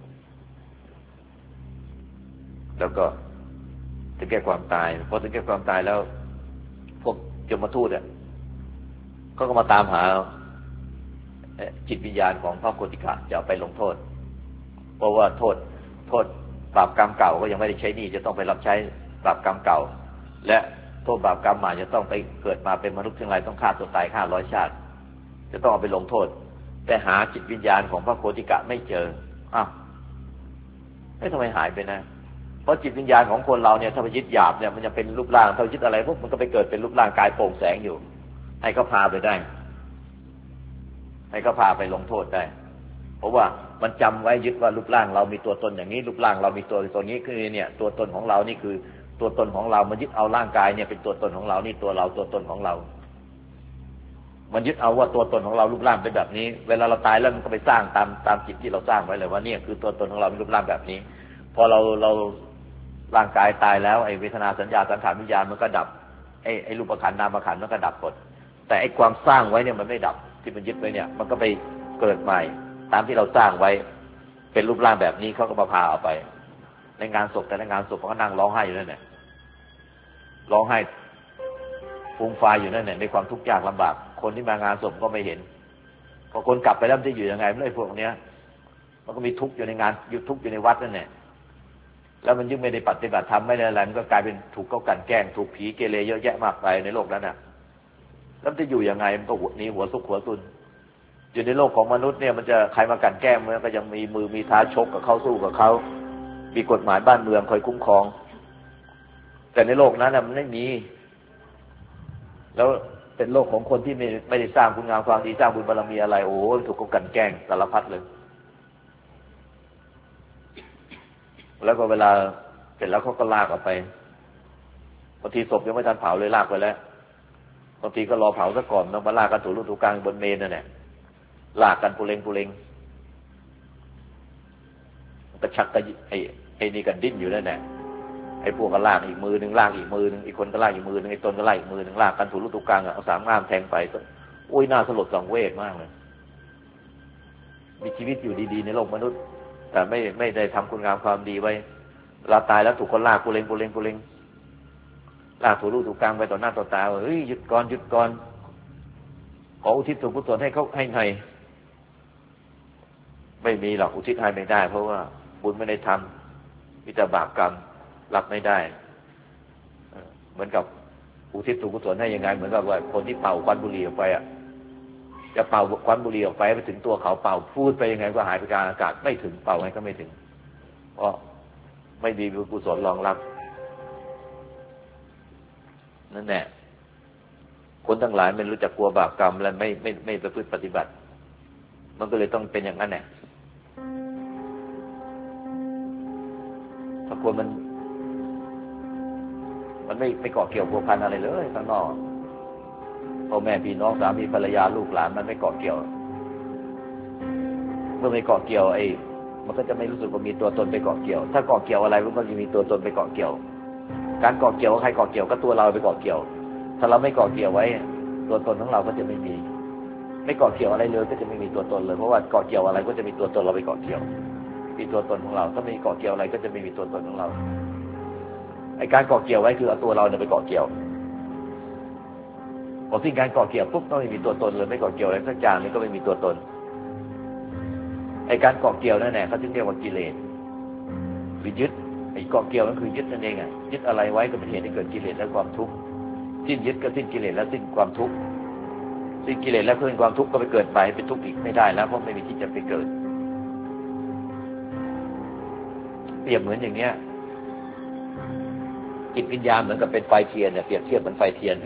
แล้วก็ถึงแก่ความตายพอถึงแก่ความตายแล้วพวกยมทูตเนี่ยเขาก็มาตามหาจิตวิญญาณของพระโคติกะจะเอาไปลงโทษเพราะว่าโทษบาปกรรมเก่าก็ยังไม่ได้ใช้หนี้จะต้องไปรับใช้บาปกรรมเก่าและโทษบาปกรรมใหม่จะต้องไปเกิดมาเป็นมนุษย์ทั้งหลายต้องฆ่าตัวตาย500 ชาติจะต้องเอาไปลงโทษแต่หาจิตวิญญาณของพระโคติกะไม่เจออ้าวทำไมหายไปนะเพราะจิตวิญญาณของคนเราเนี่ยถ้าไปยึดหยาบเนี่ยมันจะเป็นรูปร่างถ้ายึดอะไรพวกมันก็ไปเกิดเป็นรูปร่างกายโปร่งแสงอยู่ให้เขาพาไปได้ให้เขาพาไปลงโทษได้เพราะว่ามันจำไว้ยึดว่ารูปร่างเรามีตัวตนอย่างนี้รูปร่างเรามีตัวตนนี้คือเนี่ยตัวตนของเรานี่คือตัวตนของเรามันยึดเอาร่างกายเนี่ยเป็นตัวตนของเรานี่ตัวเราตัวตนของเรามันยึดเอาว่าตัวตนของเรารูปร่างเป็นแบบนี้เวลาเราตายแล้วมันก็ไปสร้างตามจิตที่เราสร้างไว้เลยว่าเนี่ยคือตัวตนของเราเป็นรูปร่างแบบนี้พอเราร่างกายตายแล้วไอ้เวทนาสัญญาสังขารวิญญาณมันก็ดับไอ้รูปขันธ์นามขันธ์มันก็ดับหมดแต่ไอ้ความสร้างไว้เนี่ยมันไม่ดับที่มันยึดไว้เนี่ยมันก็ไปเกิดใหม่ตามที่เราสร้างไว้เป็นรูปร่างแบบนี้เขาก็มาพาเอาไปในงานศพแต่ในงานศพเขาก็นั่งร้องไห้อยู่นั่นแหละร้องไห้ฟูมฟายอยู่นั่นแหละในความทุกข์ยากลำบากคนที่มางานศพก็ไม่เห็นพอคนกลับไปแล้วมันจะอยู่ยังไงไม่รู้พวกเนี้ยมันก็มีทุกข์อยู่ในงานอยู่ทุกข์อยู่ในวัดนั่นแหละแล้วมันยิ่งไม่ได้ปฏิบัติธรรมไม่ได้อะไรมันก็กลายเป็นถูกเขากลั่นแกล้งถูกผีเกเรเยอะแยะมากไปในโลกนั้นน่ะแล้วจะอยู่ยังไงมันก็หนีหัวซุกหัวซุนอยู่ในโลกของมนุษย์เนี่ยมันจะใครมากลั่นแกล้งมันก็ยังมีมือมีท้าชกกับเขาสู้กับเขามีกฎหมายบ้านเมืองคอยคุ้มครองแต่ในโลกนั้นน่ะมันไม่มีแล้วเป็นโลกของคนที่ไม่ได้สร้างคุณงามความดีสร้างบุญบารมีอะไรโอ้ถูกเขากลั่นแกล้งสารพัดเลยแล้วก็เวลาเสร็จแล้วเขาก็ลากออกไปบางทีศพยังไม่ทันเผาเลยลากไปแล้วบางทีก็รอเผาซะก่อนแล้วมาลากกันถูรูถูกลางบนเมนนั่นแหละลากกันปุเรงกระชักกระไอ้นี่กันดิ้นอยู่นั่นแหละไอ้พวกก็ลากอีกมือนึงลากอีกมือนึงอีกคนก็ลากอีกมือนึงไอ้ตนก็ลากอีกมือนึงลากกันถูรูถูกกลางเอาสามง่ามแทงไปโอ้ยน่าสลดสังเวชมากเลยมีชีวิตอยู่ดีๆในโลกมนุษย์แต่ไม่ได้ทำคุณงามความดีไว้เราตายแล้วถูกคนลากปุเรงลากถูรูถูกกลางไปต่อหน้าต่อตาเฮ้ยหยุดก่อนขออุทิศส่วนกุศลให้เขาให้หน่อยไม่มีหรอกอุทิศให้ไม่ได้เพราะว่าบุญไม่ได้ทำมีแต่บาปกรรมรับไม่ได้เหมือนกับอุทิศส่วนกุศลให้ยังไงเหมือนกับว่าคนที่เป่าควันบุหรี่ออกไปจะเป่าควันบุหรี่ออกไปถึงตัวเขาเป่าพูดไปยังไงก็หายไปกลางอากาศไม่ถึงเป่าไงก็ไม่ถึงเพราะไม่มีบุญกุศลรองรับนั่นแหละคนทั้งหลายไม่รู้จักกลัวบาปกรรมและไม่ประพฤติปฏิบัติมันก็เลยต้องเป็นอย่างนั้นแหละถ้าคนมันไม่เกาะเกี่ยวพัวพันอะไรเลยข้างนอกพ่อแม่พี่น้องสามีภรรยาลูกหลานมันไม่เกาะเกี่ยวเมื่อไม่เกาะเกี่ยวมันก็จะไม่รู้สึกว่ามีตัวตนไปเกาะเกี่ยวถ้าเกาะเกี่ยวอะไรมันก็จะมีตัวตนไปเกาะเกี่ยวการเกาะเกี่ยวใครเกาะเกี่ยวก็ตัวเราไปเกาะเกี่ยวถ้าเราไม่เกาะเกี่ยวไว้ตัวตนของเราก็จะไม่มีไม่เกาะเกี่ยวอะไรเลยก็จะไม่มีตัวตนเลยเพราะว่าเกาะเกี่ยวอะไรก็จะมีตัวตนเราไปเกาะเกี่ยวมีตัวตนของเราถ้าไม่เกาะเกี่ยวอะไรก็จะไม่มีตัวตนของเราการเกาะเกี่ยวไว้คือเอาตัวเราเนี่ยไปเกาะเกี่ยวพอสิ้นการเกาะเกี่ยวปุ๊บก็ไม่มีตัวตนเลยไม่เกาะเกี่ยวอะไรสักอย่างนี้ก็ไม่มีตัวตนการเกาะเกี่ยวนั่นแหละเขาจึงเรียกว่ากิเลสหรือยึดเกาะเกี่ยวนั่นคือยึดนั่นเองยึดอะไรไว้ก็เป็นเหตุให้เกิดกิเลสและความทุกข์สิ้นยึดก็สิ้นกิเลสและสิ้นความทุกข์สิ้นกิเลสและสิ้นความทุกข์ก็ไปเกิดไปเป็นทุกข์อีกไม่ได้แล้วเพราะไม่มีที่จะไปเกิดเปรียบเหมือนอย่างเนี้ยจิตวิญญาณเหมือนกับเป็นไฟเทียนเนี่ยเปรียบเทียบเหมือนไฟเทียน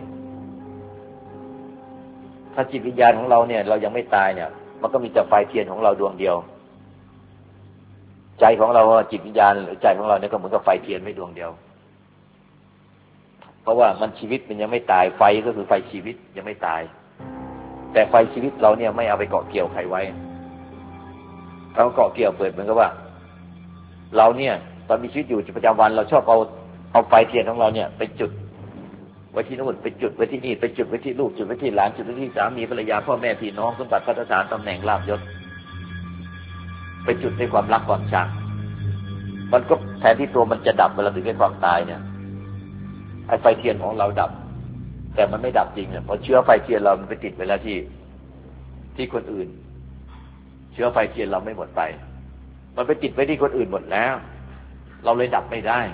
ถ้าจิตวิญญาณของเราเนี่ยเรายังไม่ตายเนี่ยมันก็มีแต่ไฟเทียนของเราดวงเดียวใจของเราจิตวิญญาณหรือใจของเราเนี่ยก็เหมือนกับไฟเทียนไม่ดวงเดียวเพราะว่ามันชีวิตมันยังไม่ตายไฟก็คือไฟชีวิตยังไม่ตายแต่ไฟชีวิตเราเนี่ยไม่เอาไปเกาะเกี่ยวใครไว้เราเกาะเกี่ยวเปิดเหมือนกับว่าเราเนี่ยตอนมีชีวิตอยู่ประจำวันเราชอบเอาไฟเทียนของเราเนี่ยไปจุดไว้ที่นู่นไปจุดไว้ที่นี่ไปจุดไว้ที่ลูกจุดไว้ที่หลานจุดไว้ที่สามีภรรยาพ่อแม่พี่น้องสมบัติพัฒนาตำแหน่งลาภยศไปจุดในความรักความชังมันก็แทนที่ตัวมันจะดับเวลาถึงแก่ความตายเนี่ยไฟเทียนของเราดับแต่มันไม่ดับจริงเนี่ยเพราะเชื้อไฟเทียนเรามันไปติดไว้แล้วที่คนอื่นเชื้อไฟเทียนเราไม่หมดไปมันไปติดไว้ที่คนอื่นหมดแล้วเราเลยดับไม่ได้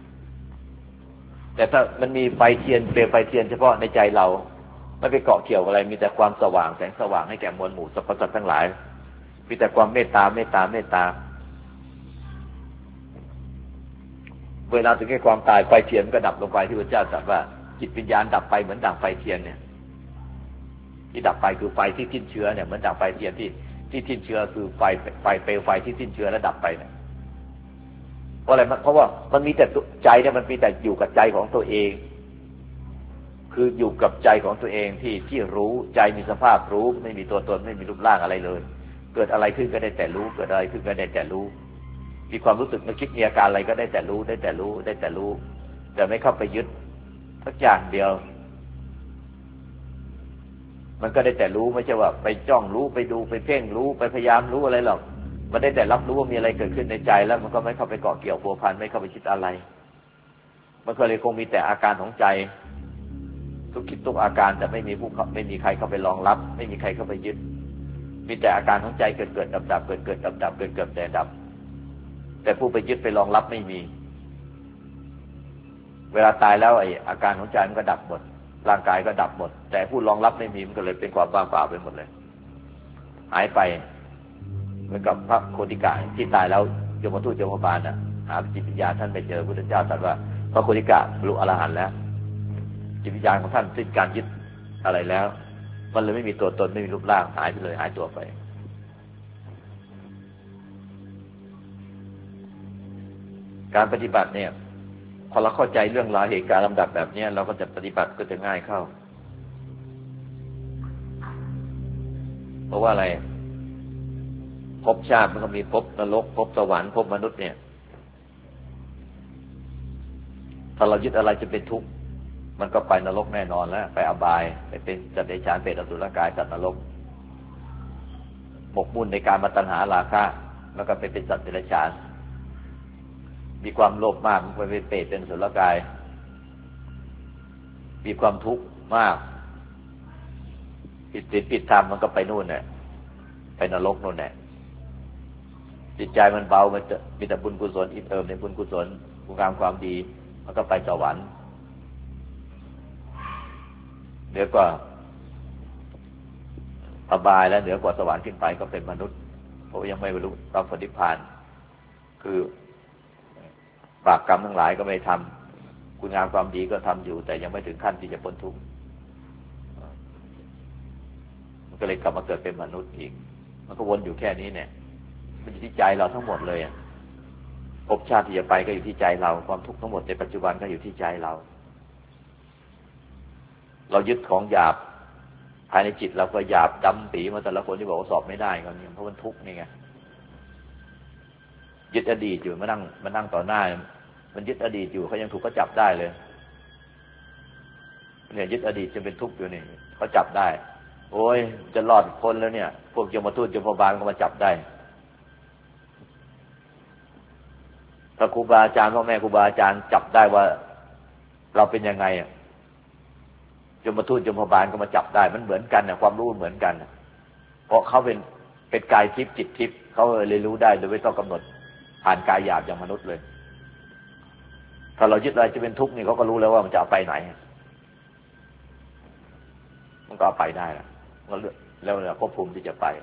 แต่ถ้ามันมีไฟเทียนเปลวไฟเทียนเฉพาะในใจเราไม่ไปเกาะเกี่ยวอะไรมีแต่ความสว่างแสงสว่างให้แก่มวลหมู่สรรพสัตว์ทั้งหลายมีแต่ความเมตตาเมตตาเมตตาเวลาถึงแก่ความตายไฟเทียนก็ดับลงไปที่พระเจ้าตรัสว่าจิตวิญญาณดับไปเหมือนดังไฟเทียนเนี่ยที่ดับไปคือไฟที่ทิ้นเชื้อเนี่ยเหมือนดังไฟเทียนที่ทิ้นเชื้อคือไฟเปลวไฟที่ทิ้นเชื้อแล้วดับไปเนี่ยเพราะอะไรเพราะว่ามันมีแต่ใจเนี่ยมันมีแต่อยู่กับใจของตัวเองคืออยู่กับใจของตัวเองที่รู้ใจมีสภาพรู้ไม่มีตัวตนไม่มีรูปร่างอะไรเลยเกิดอะไรขึ้นก็ได้แต่รู้เกิดอะไรขึ้นก็ได้แต่รู้มีความรู้สึกนึกคิดมีอาการอะไรก็ได้แต่รู้ได้แต่รู้ได้แต่รู้แต่ไม่เข้าไปยึดสักอย่างเดียวมันก็ได้แต่รู้ไม่ใช่ว่าไปจ้องรู้ไปดูไปเพ่งรู้ไปพยายามรู้อะไรหรอกมันได้แต่รับรู้ว่ามีอะไรเกิดขึ้นในใจแล้วมันก็ไม่เข้าไปเกาะเกี่ยวพัวพันไม่เข้าไปคิดอะไรมันก็เลยคงมีแต่อาการของใจทุกคิดทุกอาการแต่ไม่มีใครเข้าไปรองรับไม่มีใครเข้าไปยึดมีแต่อาการของใจเกิดดับเกิดดับเกิดแต่ดับแต่ผู้ไปยึดไปรองรับไม่มีเวลาตายแล้วอาการของใจมันก็ดับหมดร่างกายก็ดับหมดแต่ผู้รองรับไม่มีมันก็เลยเป็นความว่างเปล่าไปหมดเลยหายไปเหมือนกับพระโคติกะที่ตายแล้วยมทูตยมบาลหาจิตวิญญาณท่านไปเจอพระพุทธเจ้าตรัสว่าพระโคติกะบรรลุอรหันต์แล้วจิตวิญญาณของท่านสิ้นการยึดอะไรแล้วมันเลยไม่มีตัวตนไม่มีรูปร่างหายไปเลยหายตัวไปการปฏิบัติเนี่ยพอเราเข้าใจเรื่องราวเหตุการณ์ลำดับแบบนี้เราก็จะปฏิบัติก็จะง่ายเข้าเพราะว่าอะไรภพชาติมันก็มีภพนรกภพสวรรค์ภพมนุษย์เนี่ยถ้าเรายึดอะไรจะเป็นทุกข์มันก็ไปนรกแน่นอนแล้วไปอบายไปเป็นสัตว์เดรัจฉานเปรตอสุรกายสัตว์นรกหมกมุ่นในการมาตัณหาราคะแล้วก็ไปเป็นสัตว์เดรัจฉานมีความโลภมากไปเป็นเปรตเป็นอสุรกายมีความทุกข์มากผิดศีลผิดธรรมมันก็ไปนู่นเนี่ยไปนรกนู่นเนี่ยจิตใจมันเบามันจะมีแต่บุญกุศลอิ่มเอิบในบุญกุศลคุณงามความดีมันก็ไปสวรรค์เหนือกว่าอบายแล้วเหนือกว่าสวรรค์ขึ้นไปก็เป็นมนุษย์เพราะยังไม่บรรลุตามนิพพานคือบาปกรรมทั้งหลายก็ไม่ทำคุณงามความดีก็ทำอยู่แต่ยังไม่ถึงขั้นที่จะพ้นทุกข์มันก็เลยกลับมาเกิดเป็นมนุษย์อีกมันก็วนอยู่แค่นี้เนี่ยมันอยู่ที่ใจเราทั้งหมดเลยภพชาติที่จะไปก็อยู่ที่ใจเราความทุกข์ทั้งหมดในปัจจุบันก็อยู่ที่ใจเรายึดของหยาบายในจิตเราก็หยาบดำปีมาแต่ละคนที่บอกว่าสอบไม่ได้ก็เนี่ยเพราะมันทุกข์นี่ไงยึดอดีตอยู่มานั่งต่อหน้ามันยึดอดีตอยู่เขายังถูกก็จับได้เลยเนี่ยยึดอดีตจะเป็นทุกข์อยู่นี่เขาจับได้โอ้ยจะรอดพ้นแล้วเนี่ยพวกยมทูตยมบาลก็มาจับได้ถ้าครูบาอาจารย์พ่อแม่ครูบาอาจารย์จับได้ว่าเราเป็นยังไงยมทูตยมบาลก็มาจับได้มันเหมือนกันนะความรู้เหมือนกันเพราะเขาเป็นกายทิพย์จิตทิพย์เขาเลยรู้ได้โดยไม่ต้องกำหนดผ่านกายหยาบอย่างมนุษย์เลยถ้าเรายึดอะไรจะเป็นทุกข์นี่เขาก็รู้แล้วว่ามันจะเอาไปไหนมันก็เอาไปได้แล้วภพภูมิที่จะไป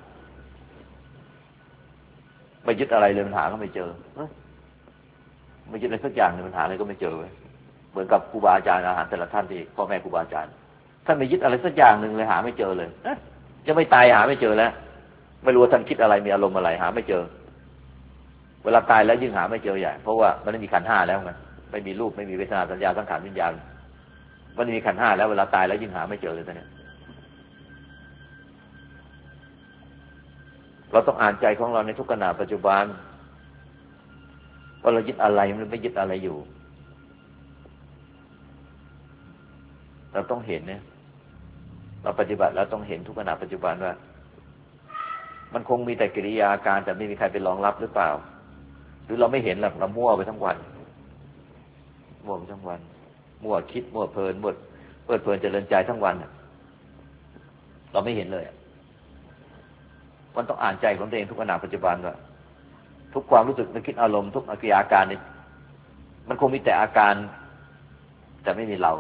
ไม่ยึดอะไรเลยปัญหาก็ไม่เจอไม่ยึดอะไรสักอย่างเลยปัญหาอะไรก็ไม่เจอเหมือนกับครูบาอาจารย์อาหารแต่ละท่านที่พ่อแม่ครูบาอาจารย์ท่านไม่ยึดอะไรสักอย่างหนึ่งเลยหาไม่เจอเลยจะไม่ตายหาไม่เจอแล้วไม่รู้ว่าท่านคิดอะไรมีอารมณ์อะไรหาไม่เจอเวลาตายแล้วยิ่งหาไม่เจอใหญ่เพราะว่ามันไม่มีขันธ์ห้าแล้วไงไม่มีรูปไม่มีเวทนาสัญญาสังขารวิญญาณมันมีขันธ์ห้าแล้วเวลาตายแล้วยิ่งหาไม่เจอเลยตอนนี้เราต้องอ่านใจของเราในทุกขณะปัจจุบันว่าเรายึดอะไรมันไม่ยึดอะไรอยู่เราต้องเห็นเนี่ยเราปฏิบัติแล้วต้องเห็นทุกขณะปัจจุบันว่ามันคงมีแต่กิริยาอาการแต่ไม่มีใครไปรองรับหรือเปล่าหรือเราไม่เห็นหรอกเรามั่วไปทั้งวันมั่วไปทั้งวันมั่วคิดมั่วเพลินมั่วเพลินเจริญใจทั้งวันเราไม่เห็นเลยมันต้องอ่านใจของตัวเองทุกขณะปัจจุบันว่าทุกความรู้สึกนึกคิดอารมณ์ทุกกิริยาอาการนี่มันคงมีแต่อาการแต่ไม่มีเรา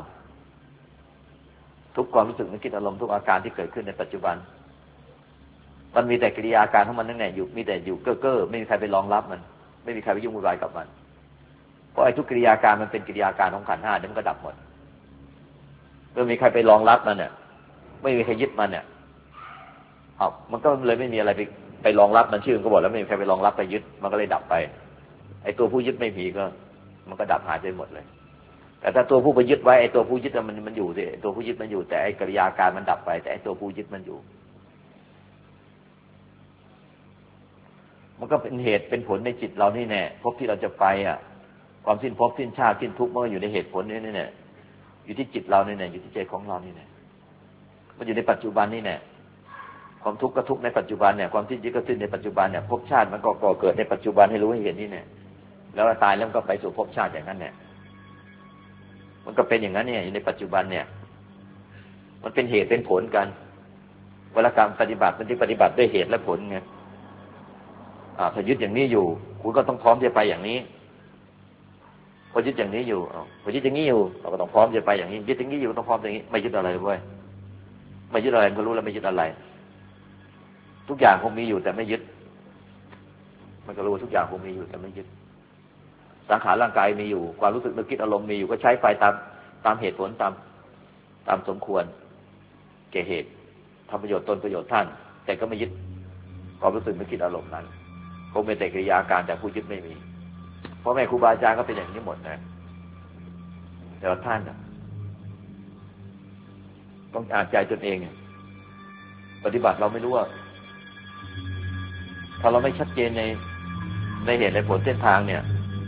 ทุกความรู้สึกนึกคิดอารมณ์ทุกอาการที่เกิดขึ้นในปัจจุบันมันมีแต่กิริยาอาการของมันนั่นแหละอยู่มีแต่อยู่เก้อไม่มีใครไปรองรับมันไม่มีใครไปยุ่งวุ่นวายกับมันเพราะไอ้ทุกกิริยาการมันเป็นกิริยาการของขันธ์ห้าเดี๋ยวมันก็ดับหมดเมื่อมีใครไปรองรับมันเนี่ยไม่มีใครยึดมันเนี่ยมันก็เลยไม่มีอะไรไปรองรับมันชื่อมันก็บอกแล้วไม่มีใครไปรองรับไปยึดมันก็เลยดับไปไอ้ตัวผู้ยึดไม่มีก็มันก็ดับหายไปหมดเลยแต่ถ้าตัวผู้ไปยึดไว้ไอ้ตัวผู้ยึดมันอยู่สิตัวผู้ยึดมันอยู่แต่ไอ้กิริยาการมันดับไปแต่ไอ้ตัวผู้ยึดมันอยู่มันก็เป็นเหตุเป็นผลในจิตเรานี่แน่ภพที่เราจะไปความสิ้นภพสิ้นชาติสิ้นทุกข์มันอยู่ในเหตุผลนี่แน่อยู่ที่จิตเรานี่แน่อยู่ที่ใจของเรานี่แน่มันอยู่ในปัจจุบันนี่แน่ความทุกข์ก็ทุกข์ในปัจจุบันเนี่ยความสิ้นยึดก็สิ้นในปัจจุบันเนี่ยภพชาติมันก็ก่อเกิดในปัจจุบันให้รู้ให้เห็นนี่แน่แล้วตายแล้วก็ไปสู่ภพชาติอย่างนั้นเนี่ยมันก็เป็นอย่างนั้นเนี่ยอยู่ในปัจจุบันเนี่ยมันเป็นเหตุเป็นผลกันเวลาการปฏิบัติมันที่ปฏิบัติด้วยเหตุและผลไงถ้ายึดอย่างนี้อยู่คุณก็ต้องพร้อมจะไปอย่างนี้พอยึดอย่างนี้อยู่พอยึดอย่างนี้อยู่เราก็ต้องพร้อมจะไปอย่างนี้ยึดอย่างนี้อยู่ต้องพร้อมอย่างนี้ไม่ยึดอะไรเว้ยไม่ยึดอะไรก็รู้แล้วไม่ยึดอะไรทุกอย่างคงมีอยู่แต่ไม่ยึดมันก็รู้ทุกอย่างคงมีอยู่แต่ไม่ยึดสังขารร่างกายมีอยู่ความรู้สึกนึกคิดอารมณ์มีอยู่ก็ใช้ไปตามเหตุผลตามสมควรแก่เหตุทำประโยชน์ตนประโยชน์ท่านแต่ก็ไม่ยึดความรู้สึกนึกคิดอารมณ์นั้นคงเป็นแต่กิริยาการแต่ผู้ยึดไม่มีเพราะแม่ครูบาอาจารย์ก็เป็นอย่างนี้หมดนะแต่ว่าท่านต้องอ่านใจตนเองปฏิบัติเราไม่รู้ว่าถ้าเราไม่ชัดเจนในเหตุในผลเส้นทางเนี่ย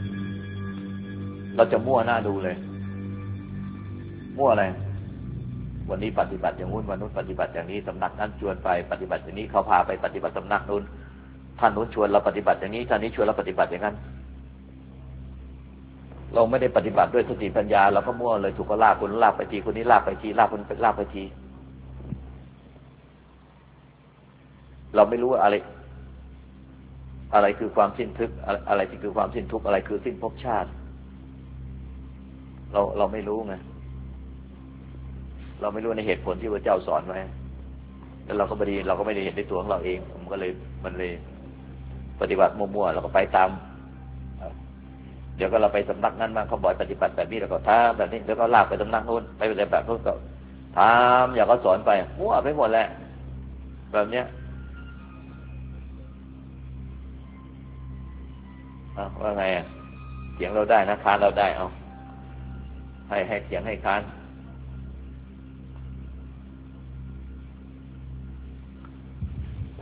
เราจะมั่วหน้าดูเลยมั่วอะไรวันนี้ปฏิบัติอย่างนู้นวันนู้นปฏิบัติอย่างนี้สำนักนั้นชวนไปปฏิบัติอย่างนี้เขาพาไปปฏิบัติสำนักนู้นท่านนู้นชวนเราปฏิบัติอย่างนี้ท่านนี้ชวนเราปฏิบัติอย่างนั้นเราไม่ได้ปฏิบัติด้วยสติปัญญาเราก็มั่วเลยถูกก็ลากคนลากไปทีคนนี้ลากไปทีลากคนไปลากไปทีเราไม่รู้ว่าอะไรคือความสิ้นทุกข์อะไรที่คือความสิ้นทุกข์อะไรคือสิ้นภพชาติเราไม่รู้ไงเราไม่รู้ในเหตุผลที่พระเจ้าสอนไว้แล้วเราก็ไม่ได้เห็นในตัวของเราเองมันเลยปฏิบัติมั่วๆเราก็ไปตามเดี๋ยวก็เราไปสำนักนั้นมาเขาบอกปฏิบัติแบบนี้เราก็ทำแบบนี้แล้วก็ลากไปสำนักโน้นไปแบบโน้นก็ทำอย่างเขาสอนไปมั่วไปหมดแหละแบบเนี้ยว่าไงเสียงเราได้นะค้านเราได้เอาให้เสียงให้ค้าน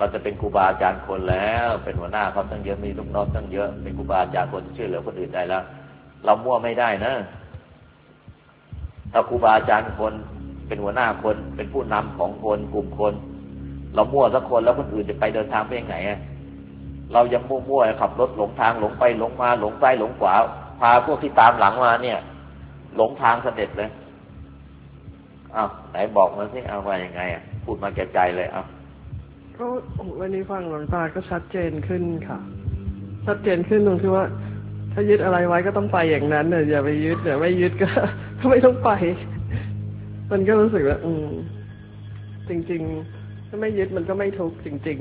เราจะเป็นครูบาอาจารย์คนแล้วเป็นหัวหน้าเขาตั้งเยอะมีลูกน้องตั้งเยอะเป็นครูบาอาจารย์คนที่ช่วยเหลือคนอื่นได้แล้วเรามั่วไม่ได้นะถ้าครูบาอาจารย์คนเป็นหัวหน้าคนเป็นผู้นำของคนกลุ่มคนเรามั่วสักคนแล้วคนอื่นจะไปเดินทางไปยังไงเรายังมั่วๆขับรถหลงทางหลงไปหลงมาหลงซ้ายหลงขวาพาพวกที่ตามหลังมาเนี่ยหลงทางเสด็จเลยอ้าวไหนบอกมาสิเอาว่ายังไงพูดมาแก่ใจเลยก็วันนี้ฟังหลวงตาก็ชัดเจนขึ้นค่ะชัดเจนขึ้นตรงที่ว่าถ้ายึดอะไรไว้ก็ต้องไปอย่างนั้นเนี่ยอย่าไปยึดอย่าไม่ยึดก็ไม่ต้องไปมันก็รู้สึกว่าจริงๆถ้าไม่ยึดมันก็ไม่ทุกข์จริง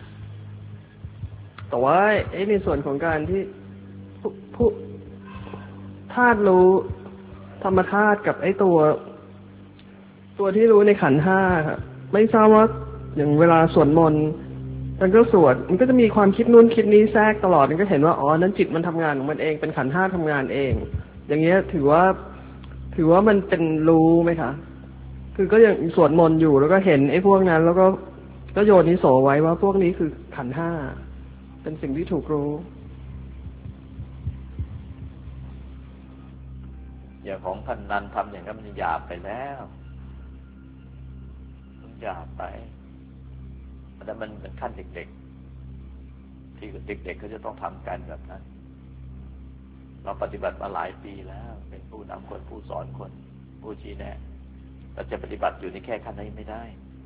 ๆแต่ว่าในส่วนของการที่ผู้ธาตุรู้ธรรมธาตุกับตัวที่รู้ในขันธ์ห้าค่ะไม่ทราบว่าอย่างเวลาสวดมนต์มันก็สวดมันก็จะมีความคิดนู่นคิดนี้แทรกตลอดมันก็เห็นว่านั้นจิตมันทำงานของมันเองเป็นขันธ์ห้าทำงานเองอย่างเงี้ยถือว่ามันเป็นรู้ไหมคะคือก็ยังสวดมนต์อยู่แล้วก็เห็นไอ้พวกนั้นแล้วก็โยนนิโสไว้ว่าพวกนี้คือขันธ์ห้าเป็นสิ่งที่ถูกรู้อย่างของท่านนันทำอย่างนั้นมันหยาบไปแล้วมันหยาบไปแต่มันเป็นขั้นเด็กๆที่เด็กๆเขาจะต้องทำกันแบบนั้นเราปฏิบัติมาหลายปีแล้วเป็นผู้นำคนผู้สอนคนผู้ชี้แนะเราจะปฏิบัติอยู่ในแค่ขั้นนี้ไม่ได้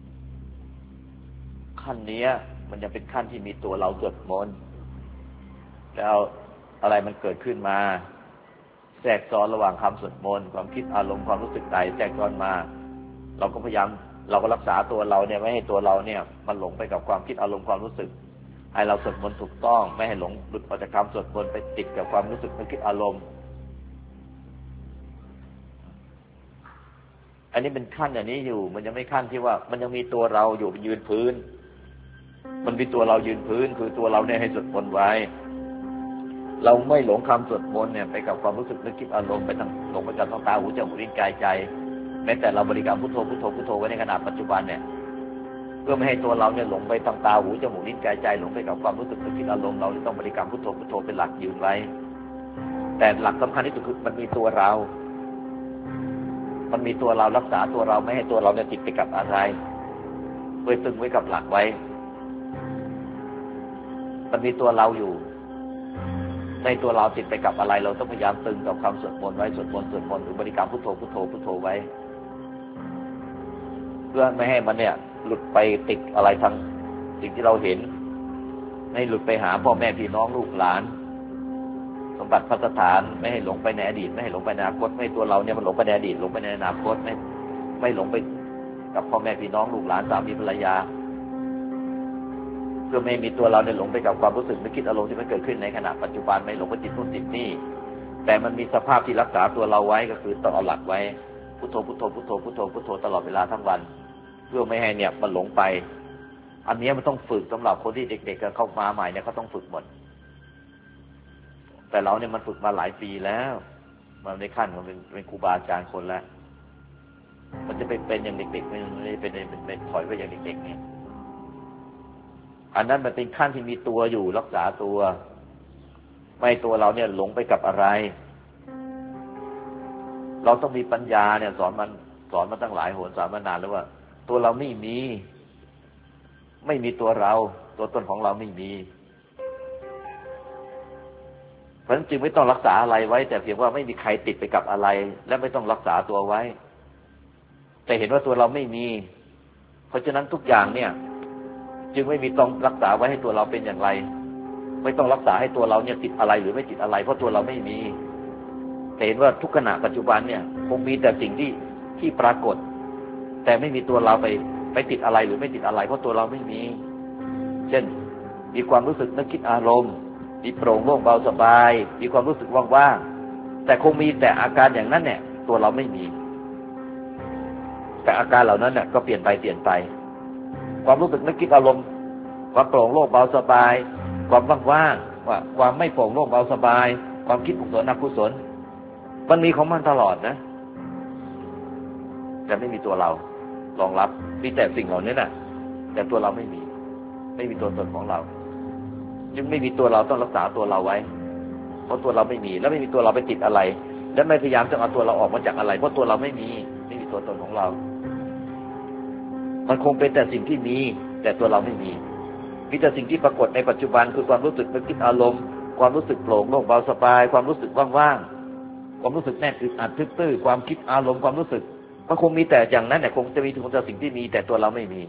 ขั้นนี้มันยังเป็นขั้นที่มีตัวเราสวดมนต์แล้วอะไรมันเกิดขึ้นมาแทรกซ้อนระหว่างคำสวดมนต์ความคิดอารมณ์ความรู้สึกใดแทรกซ้อนมาเราก็พยายามเราก็รักษาตัวเราเนี่ยไม่ให้ตัวเราเนี่ยมันหลงไปกับความคิดอารมณ์ความรู้สึกให้เราสวดมนต์ถูกต้องไม่ให้หลงหลุดออกจากคำสวดมนต์ไปติดกับความรู้สึกนึกคิดอารมณ์อันนี้เป็นขั้นอย่างนี้อยู่มันยังไม่ขั้นที่ว่ามันยังมีตัวเราอยู่ยืนพื้นมันมีตัวเรายืนพื้นคือตัวเราเนี่ยให้สวดมนต์ไว้เราไม่หลงคำสวดมนต์เนี่ยไปกับความรู้สึกนึกคิดอารมณ์ไปทางหลงไปกับตาหูจมูกลิ้นกายใจแม้แต่เราบริกรรมพุทโธพุทโธพุทโธไว้ในขณะปัจจุบันเนี่ยเพื่อไม่ให้ตัวเราเนี่ยหลงไปทางตาหูจมูกลิ้นกายใจหลงไปกับความรู้สึกนึกคิดอารมณ์เราต้องบริกรรมพุทโธพุทโธเป็นหลักยืนไว้แต่หลักสำคัญที่สุดคือมันมีตัวเรามันมีตัวเรารักษาตัวเราไม่ให้ตัวเราเนี่ยติดไปกับอะไรไว้ตึงไว้กับหลักไว้มันมีตัวเราอยู่ในตัวเราติดไปกับอะไรเราต้องพยายามตึงกับคำสวดมนต์ไว้สวดมนต์หรือบริกรรมพุทโธพุทโธพุทโธไว้เพื่อไม่ให้มันเนี่ยหลุดไปติดอะไรทางสิ่งที่เราเห็นไม่หลุดไปหาพ่อแม่พี่น้องลูกหลานสมบัติพัฒฐานไม่ให้หลงไปในอดีตไม่ให้หลงไปในอนาคตไม่ให้ตัวเราเนี่ยมันหลงไปในอดีตหลงไปในอนาคตไม่หลงไปกับพ่อแม่พี่น้องลูกหลานสามีภรรยาเพื่อไม่มีตัวเราเนี่ยหลงไปกับความรู้สึกนึกคิดอารมณ์ที่มันเกิดขึ้นในขณะปัจจุบันไม่หลงไปติดนู่นติดนี่แต่มันมีสภาพที่รักษาตัวเราไว้ก็คือต้องเอาหลักไว้พุทโธพุทโธพุทโธพุทโธพุทโธตลอดเวลาทั้งวันเพื่อไม่ให้เนี่ยมันหลงไปอันนี้มันต้องฝึกสำหรับคนที่เด็กๆเข้ามาใหม่เนี่ยเขาต้องฝึกหมดแต่เราเนี่ยมันฝึกมาหลายปีแล้วมันในขั้นมันเป็นครูบาอาจารย์คนแล้วมันจะไปเป็นอย่างเด็กๆไม่ได้เป็นถอยไปอย่างเด็กๆเนี่ยอันนั้นมันเป็นขั้นที่มีตัวอยู่รักษาตัวไม่ตัวเราเนี่ยหลงไปกับอะไรเราต้องมีปัญญาเนี่ยสอนมันตั้งหลายหนสอนมานานแล้วว่าตัวเราไม่มีตัวเราตัวตนของเราไม่มีเพราะฉะนั้นจึงไม่ต้องรักษาอะไรไว้แต่เพียงว่าไม่มีใครติดไปกับอะไรและไม่ต้องรักษาตัวไว้แต่เห็นว่าตัวเราไม่มีเพราะฉะนั้นทุกอย่างเนี่ยจึงไม่มีต้องรักษาไว้ให้ตัวเราเป็นอย่างไรไม่ต้องรักษาให้ตัวเราเนี่ยติดอะไรหรือไม่ติดอะไรเพราะตัวเราไม่มีแต่เห็นว่าทุกขณะปัจจุบันเนี่ยคงมีแต่สิ่งที่ปรากฏแต่ไม่มีตัวเราไปติดอะไรหรือไม่ติดอะไรเพราะตัวเราไม่มีเช่นมีความรู้สึกนึกคิดอารมณ์มีโปร่งโล่งเบาสบายมีความรู้สึกว่างๆแต่คงมีแต่อาการอย่างนั้นเนี่ยตัวเราไม่มีแต่อาการเหล่านั้นเนี่ยก็เปลี่ยนไปความรู้สึกนึกคิดอารมณ์ความโปร่งโล่งเบาสบายความว่างๆว่าความไม่โปร่งโล่งเบาสบายความคิดกุศลอกุศลมันมีของมันตลอดนะแต่ไม่มีตัวเรารองรับมีแต่สิ่งเหล่านี้น่ะแต่ตัวเราไม่มีไม่มีตัวตนของเราจึงไม่มีตัวเราต้องรักษาตัวเราไว้เพราะตัวเราไม่มีแล้วไม่มีตัวเราไปติดอะไรและไม่พยายามจะเอาตัวเราออกมาจากอะไรเพราะตัวเราไม่มีตัวตนของเรามันคงเป็นแต่สิ่งที่มีแต่ตัวเราไม่มีมีแต่สิ่งที่ปรากฏในปัจจุบันคือความรู้สึกนึกคิดอารมณ์ความรู้สึกโปร่งโล่งเบาสบายความรู้สึกว่างๆความรู้สึกแน่นอึดอัดตื้อความคิดอารมณ์ความรู้สึกมันคงมีแต่อย่างนั้นคงจะมีแต่สิ่งที่มีแต่ตัวเราไม่มี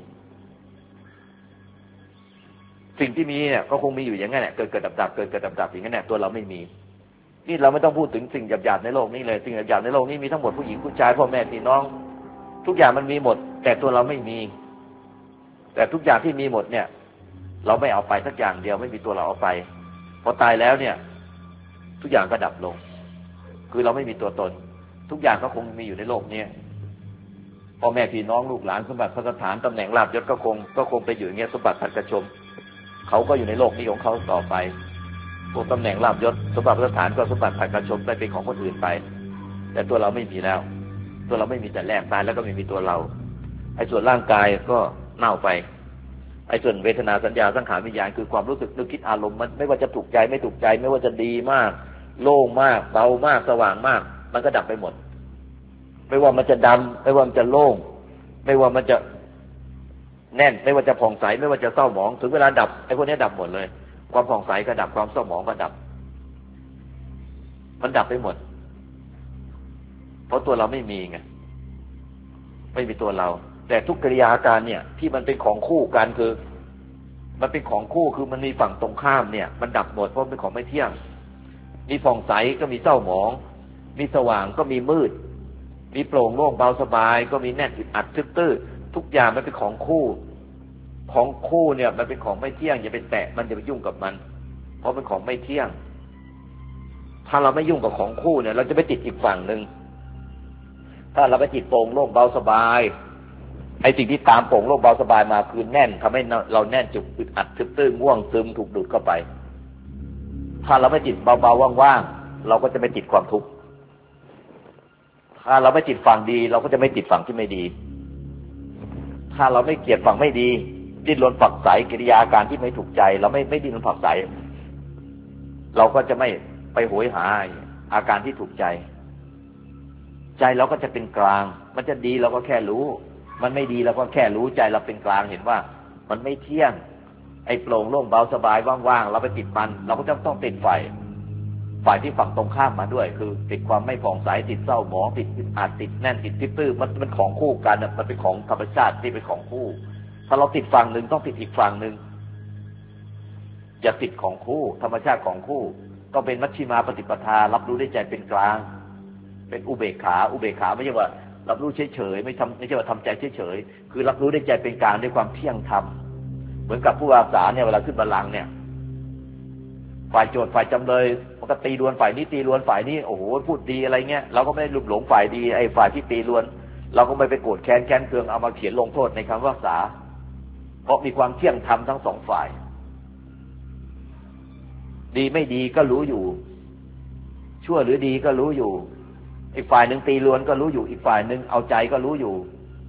สิ่งที่มีเนี่ยก็คงมีอยู่อย่างนั้นเกิดดับเกิดดับอย่างนั้นตัวเราไม่มีนี่เราไม่ต้องพูดถึงสิ่งหยาบๆในโลกนี้เลยสิ่งหยาบๆในโลกนี้มีทั้งหมดผู้หญิงผู้ชายพ่อแม่พี่น้องทุกอย่างมันมีหมดแต่ตัวเราไม่มีแต่ทุกอย่างที่มีหมดเนี่ยเราไม่เอาไปสักอย่างเดียวไม่มีตัวเราเอาไปพอตายแล้วเนี่ยทุกอย่างก็ดับลงคือเราไม่มีตัวตนทุกอย่างก็คงมีอยู่ในโลกนี้พ่อแม่พี่น้องลูกหลานสมบัติพระสถานตำแหน่งลาภยศก็คงไปอยู่อย่างเงี้ยสมบัติผัดกระชมเขาก็อยู่ในโลกนี้ของเขาต่อไปพวกตำแหน่งลาภยศสมบัติพระสถานก็สมบัติผัดกระชมไปเป็นของคนอื่นไปแต่ตัวเราไม่มีแล้วตัวเราไม่มีแต่แรกตายแล้วก็ไม่มีตัวเราไอ้ส่วนร่างกายก็เน่าไปไอ้ส่วนเวทนาสัญญาสังขารวิญญาณคือความรู้สึกนึกคิดอารมณ์มันไม่ว่าจะถูกใจไม่ถูกใจไม่ว่าจะดีมากโล่งมากเบามากสว่างมากมันก็ดับไปหมดไม่ว่ามันจะดำไม่ว่ามันจะโล่งไม่ว่ามันจะแน่นไม่ว่าจะผ่องใสไม่ว่าจะเศร้าหมองถึงเวลาดับไอ้พวกนี้ดับหมดเลยความผ่องใสก็ดับความเศร้าหมองก็ดับมันดับไปหมดเพราะตัวเราไม่มีไงไม่มีตัวเราแต่ทุกกิริยาอาการเนี่ยที่มันเป็นของคู่กันคือมันเป็นของคู่คือมันมีฝั่งตรงข้ามเนี่ยมันดับหมดเพราะเป็นของไม่เที่ยงมีผ่องใสก็มีเศร้าหมองมีสว่างก็มีมืดมีโปร่งโล่งเบาสบายก็มีแน่นอึดอัดตื้อทุกอย่างมันเป็นของคู่ของคู่เนี่ยมันเป็นของไม่เที่ยงอย่าไปแตะมันอย่าไปยุ่งกับมันเพราะเป็นของไม่เที่ยงถ้าเราไม่ยุ่งกับของคู่เนี่ยเราจะไปติดอีกฝั่งนึงถ้าเราไปติดโปร่งโล่งเบาสบายไอ้สิ่งที่ตามโปร่งโล่งเบาสบายมาคือแน่นทำให้เราแน่นจุกอึดอัดตื้อง่วงซึมถูกดูดเข้าไปถ้าเราไม่ติดเบาๆว่างๆเราก็จะไม่ติดความทุกข์ถ้าเราไม่ติดฝั่งดีเราก็จะไม่ติดฝั่งที่ไม่ดีถ้าเราไม่เกลียดฝั่งไม่ดีดิ้นรนฝักใสกิริยาการที่ไม่ถูกใจเราไม่ดิ้นรนฝักใสเราก็จะไม่ไปโหยหาอาการที่ถูกใจใจเราก็จะเป็นกลางมันจะดีเราก็แค่รู้มันไม่ดีเราก็แค่รู้ใจเราเป็นกลางเห็นว่ามันไม่เที่ยงไอ้โปร่งโล่งเบาสบายว่างๆเราไปติดมันเราก็จะต้องติดฝ่ายที่ฝั่งตรงข้ามมาด้วยคือติดความไม่ผ่องใสติดเศร้าหมองติดอึดอัดติดแน่นติดตื้อมันของคู่กันมันเป็นของธรรมชาติที่เป็นของคู่ถ้าเราติดฝั่งหนึ่งต้องติดอีกฝั่งหนึ่งอย่าติดของคู่ธรรมชาติของคู่ก็เป็นมัชฌิมาปฏิปทารับรู้ได้ใจเป็นกลางเป็นอุเบกขาไม่ใช่ว่ารับรู้เฉยๆไม่ใช่ว่าทำใจเฉยๆคือรับรู้ได้ใจเป็นกลางด้วยความเที่ยงธรรมเหมือนกับผู้พิพากษาเนี่ยเวลาขึ้นบัลลังก์เนี่ยฝ่ายโจทย์ฝ่ายจำเลยมันก็ตีรวนฝ่ายนี้ตีรวนฝ่ายนี้โอ้โหพูดดีอะไรเงี้ยเราก็ไม่หลุดหลงฝ่ายดีไอ้ฝ่ายที่ตีรวนเราก็ไม่ไปโกรธแค้นเคืองเอามาเขียนลงโทษในคำพิพากษาเพราะมีความเที่ยงธรรมทั้งสองฝ่ายดีไม่ดีก็รู้อยู่ชั่วหรือดีก็รู้อยู่อีกฝ่ายหนึ่งตีรวนก็รู้อยู่อีกฝ่ายหนึ่งเอาใจก็รู้อยู่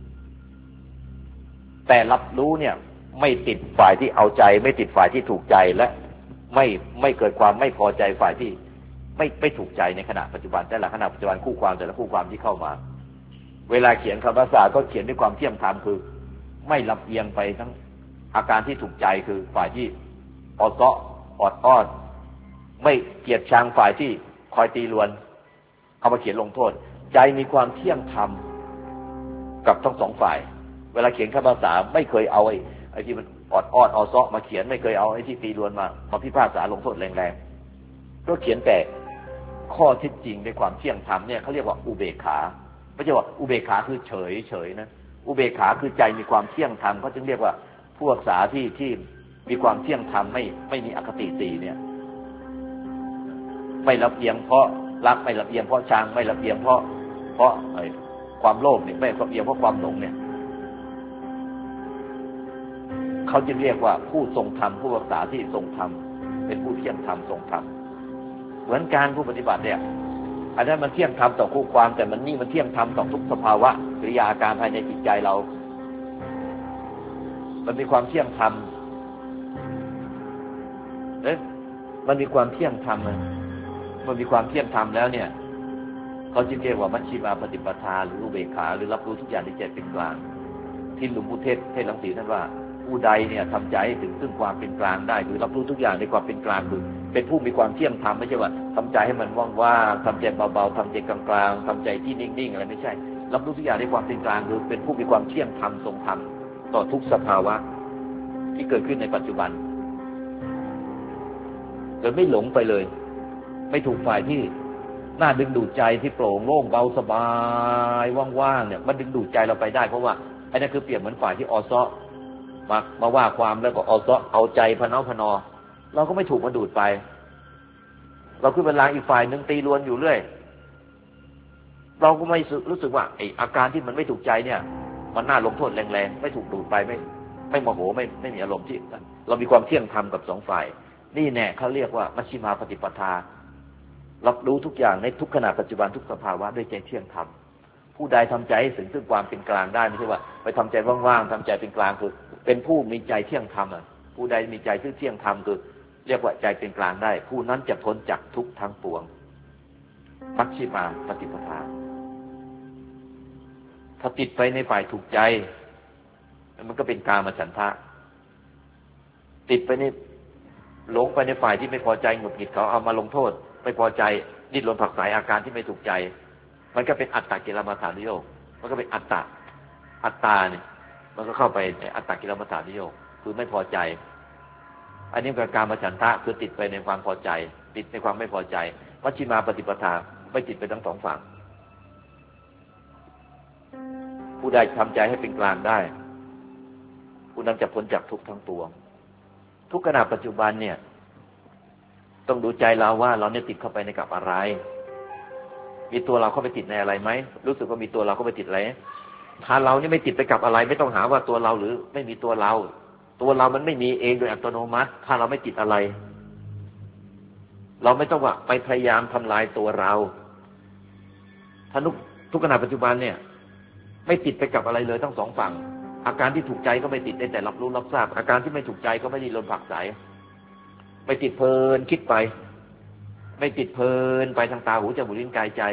แต่รับรู้เนี่ยไม่ติดฝ่ายที่เอาใจไม่ติดฝ่ายที่ถูกใจและไม่เกิดความไม่พอใจฝ่ายที่ไม่ถูกใจในขณะปัจจุบันแต่ละขณะปัจจุบันคู่ความแต่ละคู่ความที่เข้ามาเวลาเขียนคำพิพากษาก็เขียนด้วยความเที่ยงธรรมคือไม่ลำเอียงไปทั้งอาการที่ถูกใจคือฝ่ายที่อดอ้อนไม่เกลียดชังฝ่ายที่คอยตีรวนเอามาเขียนลงโทษใจมีความเที่ยงธรรมกับทั้งสองฝ่ายเวลาเขียนคำพิพากษาไม่เคยเอาไอ้ที่มันอดอ้อนมาเขียนไม่เคยเอาไอ้ที่ตีรวนมาพิพากษาลงโทษแรงๆก็เขียนแต่ข้อเท็จจริงในความเที่ยงธรรมเนี่ยเขาเรียกว่าอุเบกขาไม่ใช่ว่าอุเบกขาคือเฉยนะอุเบกขาคือใจมีความเที่ยงธรรมเขาจึงเรียกว่าผู้พิพากษาที่มีความเที่ยงธรรมไม่มีอคติสี่เนี่ยไม่ลำเอียงเพราะรักไม่ลำเอียงเพราะชังไม่ลำเอียงเพราะความโลภเนี่ยไม่ลำเอียงเพราะความหลงเนี่ยเขาจะเรียกว่าผู้ทรงธรรมผู้พิพากษาที่ทรงธรรมเป็นผู้เที่ยงธรรมทรงธรรมเหมือนการผู้ปฏิบัติเนี่ยอันนั้นมันเที่ยงธรรมต่อคู่ความแต่มันเที่ยงธรรมต่อทุกสภาวะกิริยาอาการภายในจิตใจเรามันมีความเที่ยงธรรมมันมีความเที่ยงธรรมมันมีความเที่ยงธรรมแล้วเนี่ยเขาจึงเรียกว่ามัชฌิมาปฏิปทาหรืออุเบกขาหรือรับรู้ทุกอย่างในใจเป็นกลางที่หลวงปู่เทศรังสีท่านว่าผู้ใดเนี่ยทำใจให้ถึงซึ่งความเป็นกลางได้คือรับรู้ทุกอย่างในความเป็นกลางคือเป็นผู้มีความเที่ยงธรรมไม่ใช่ว่าทำใจให้มันว่างๆทำใจเบาๆทำใจกลางๆทำใจที่นิ่งๆอะไรไม่ใช่รับรู้ทุกอย่างในความเป็นกลางคือเป็นผู้มีความเที่ยงธรรมทรงธรรมต่อทุกสภาวะที่เกิดขึ้นในปัจจุบันโดยไม่หลงไปเลยไม่ถูกฝ่ายที่น่าดึงดูดใจที่โปร่งโล่งเบาสบายว่างๆเนี่ยมันดึงดูดใจเราไปได้เพราะว่าไอ้นั่นคือเปรียบเหมือนฝ่ายที่อซ้อมาว่าความแล้วก็อซ้อเอาใจพนอเราก็ไม่ถูกมันดูดไปเราขึ้นเป็นลางอีกฝ่ายนึงตีรวนอยู่เรื่อยเราก็ไม่รู้สึกว่าไอ้อาการที่มันไม่ถูกใจเนี่ยมันน่าลงโทษแรงๆไม่ถูกดูดไปไม่โมโหไม่มีอารมณ์ที่เรามีความเที่ยงธรรมกับสองฝ่ายนี่แน่เขาเรียกว่ามัชฌิมาปฏิปทารับรู้ทุกอย่างในทุกขณะปัจจุบันทุกสภาวะด้วยใจเที่ยงธรรมผู้ใดทำใจให้ถึงซึ่งความเป็นกลางได้ไม่ใช่ว่าไปทำใจว่างๆทำใจเป็นกลางคือเป็นผู้มีใจเที่ยงธรรมผู้ใดมีใจที่เที่ยงธรรมคือเรียกว่าใจเป็นกลางได้ผู้นั้นจะพ้นจากทุกข์ทั้งปวงมัชฌิมาปฏิปทาถ้าติดไปในฝ่ายถูกใจมันก็เป็นกามฉันทะติดไปในหลงไปในฝ่ายที่ไม่พอใจหงุดหงิดเขาเอามาลงโทษไม่พอใจดิ้นรนผลักไสอาการที่ไม่ถูกใจมันก็เป็นอัตตกิลมัฏฐานิโยคมันก็เป็นอัตตาเนี่ยมันก็เข้าไปในอัตตกิลมัฏฐานิโยคคือไม่พอใจอันนี้เป็นกามฉันทะคือติดไปในความพอใจติดในความไม่พอใจมัชฌิมาปฏิปทาไม่ติดไปทั้งสองฝั่งผู้ใดทำใจให้เป็นกลางได้ผู้นั้นจะพ้นจากทุกข์ทั้งปวงทุกขณะปัจจุบันเนี่ยต้องดูใจเราว่าเราเนี่ยติดเข้าไปในกับอะไรมีตัวเราเข้าไปติดในอะไรไหมรู้สึกว่ามีตัวเราเข้าไปติดอะไรถ้าเรานี่ไม่ติดไปกับอะไรไม่ต้องหาว่าตัวเราหรือไม่มีตัวเรามันไม่มีเองโดยอัตโนมัติถ้าเราไม่ติดอะไรเราไม่ต้องว่าไปพยายามทำลายตัวเราถ้าทุกขณะปัจจุบันเนี่ยไม่ติดไปกับอะไรเลยทั้งสองฝั่งอาการที่ถูกใจก็ไม่ติดแต่รับรู้รับทราบอาการที่ไม่ถูกใจก็ไม่ได้ลนผักใสไม่ติดเพลินคิดไปไม่ติดเพลินไปทางตาหูจมูกลิ้นกายใจ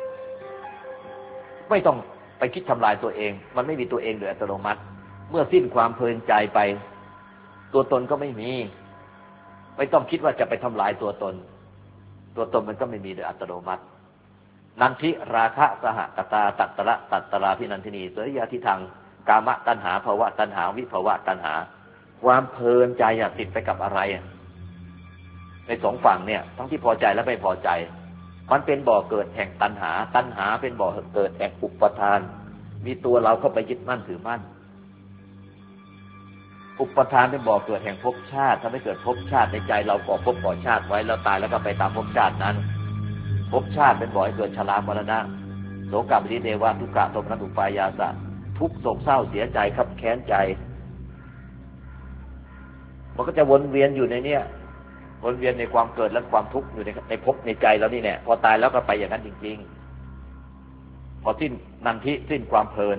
ไม่ต้องไปคิดทำลายตัวเองมันไม่มีตัวเองโดยอัตโนมัติเมื่อสิ้นความเพลินใจไปตัวตนก็ไม่มีไม่ต้องคิดว่าจะไปทำลายตัวตนมันก็ไม่มีโดยอัตโนมัตินันทิราคะสหกตาตัตระพินันทินีเสยยาทิทังกามตัณหาภวะตัณหาวิภวะตัณหาความเพลินใจติดไปกับอะไรในสองฝั่งเนี่ยทั้งที่พอใจและไม่พอใจมันเป็นบ่อเกิดแห่งตัณหาเป็นบ่อเกิดแห่งอุปทานมีตัวเราเข้าไปยึดมั่นถือมั่นอุปทานเป็นบ่อเกิดแห่งภพชาติทำให้เกิดภพชาติในใจเราก่อภพก่อชาติไว้แล้วตายแล้วก็ไปตามภพชาตินั้นภพชาติเป็นบ่อให้เกิดชรามรณะโสกปริเทวะทุกขโทมนัสอุปายาสะทุกข์โศกเศร้าเสียใจคับแค้นใจมันก็จะวนเวียนอยู่ในเนี้ยวนเวียนในความเกิดและความทุกข์อยู่ในภพในใจเรานี่แหละพอตายแล้วก็ไปอย่างนั้นจริงๆพอสิ้นนันทิสิ้นความเพลิน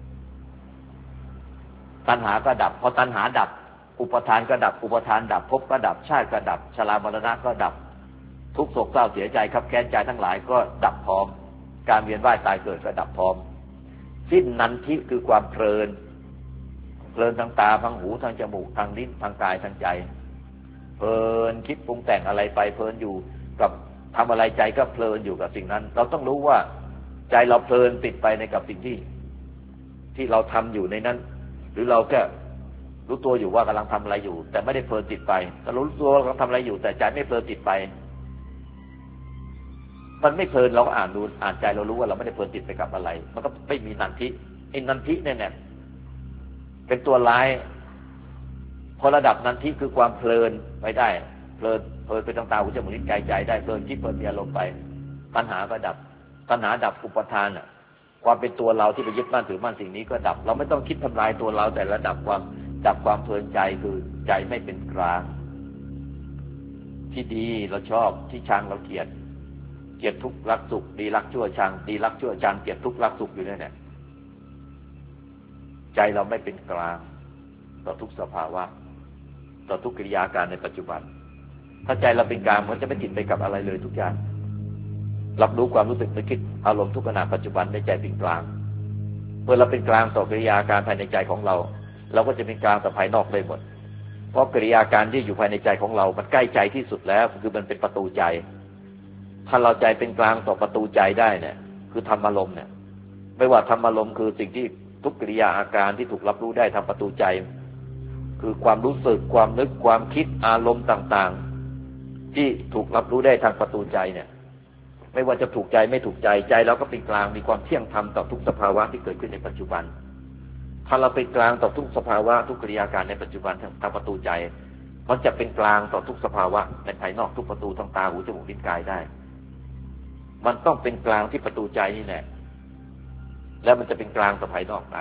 ตัณหาก็ดับพอตัณหาดับอุปทานก็ดับอุปทานดับภพก็ดับชาติก็ดับชรามรณะก็ดับทุกข์โศกเศร้าเสียใจคับแค้นใจทั้งหลายก็ดับพร้อมการเวียนว่ายตายเกิดก็ดับพร้อมสิ้นนันทิคือความเพลินทางตาทางหูทางจมูกทางลิ้นทางกายทางใจเพลินคิดปรุงแต่งอะไรไปเพลินอยู่กับทำอะไรใจก็เพลินอยู่กับสิ่งนั้นเราต้องรู้ว่าใจเราเพลินติดไปในกับสิ่งที่เราทำอยู่ในนั้นหรือเราแค่รู้ตัวอยู่ว่ากำลังทำอะไรอยู่แต่ไม่ได้เพลินติดไปแต่รู้ตัวว่ากำลังทำอะไรอยู่แต่ใจไม่เพลินติดไปมันไม่เพลินเราก็อ่านใจเรารู้ว่าเราไม่ได้เพลินติดไปกับอะไรมันก็ไม่มีนันทิไอ้นันทิเนี่ยเป็นตัวร้ายพอระดับนันทิคือความเพลินไปได้เพลินไปทางตาหูจมูกลิ้นกายใจได้เพลินคิดเพลินมีอารมณ์ไปตัณหาก็ดับตัณหาดับอุปทานความเป็นตัวเราที่ไปยึดมั่นถือมั่นสิ่งนี้ก็ดับเราไม่ต้องคิดทำลายตัวเราแต่ระดับความเพลินใจคือใจไม่เป็นกลางที่ดีเราชอบที่ชังเราเกลียดทุกข์รักสุขดีรักชั่วชังดีรักชั่วชังเกลียดทุกข์รักสุขอยู่เนี่ยใจเราไม่เป็นกลางต่อทุกสภาวะต่อทุกกิริยาการในปัจจุบันถ้าใจเราเป็นกลางมันจะไม่ติดไปกับอะไรเลยทุกอย่างรับรู้ความรู้สึกนึกคิดอารมณ์ทุกขณะปัจจุบันในใจเป็นกลางเมื่อเราเป็นกลางต่อกิริยาการภายในใจของเราเราก็จะเป็นกลางต่อภายนอกได้หมดเพราะกิริยาการที่อยู่ภายในใจของเรามันใกล้ใจที่สุดแล้วคือมันเป็นประตูใจถ้าเราใจเป็นกลางต่อประตูใจได้เนี่ยคือธรรมอารมณ์เนี่ยไม่ว่าธรรมอารมณ์คือสิ่งที่ทุกกิริยาอาการที่ถูกรับรู้ได้ทางประตูใจคือความรู้สึกความนึกความคิดอารมณ์ต่างๆที่ถูกรับรู้ได้ทางประตูใจเนี่ยไม่ว่าจะถูกใจไม่ถูกใจใจเราก็เป็นกลางมีความเที่ยงธรรมต่อทุกสภาวะที่เกิดขึ้นในปัจจุบันถ้าเราเป็นกลางต่อทุกสภาวะทุกกิริยาการในปัจจุบันทางประตูใจมันจะเป็นกลางต่อทุกสภาวะในภายนอกทุกประตูทางตาหูจมูกลิ้นกายได้มันต้องเป็นกลางที่ประตูใจนี่แหละแล้วมันจะเป็นกลางต่อภายนอกได้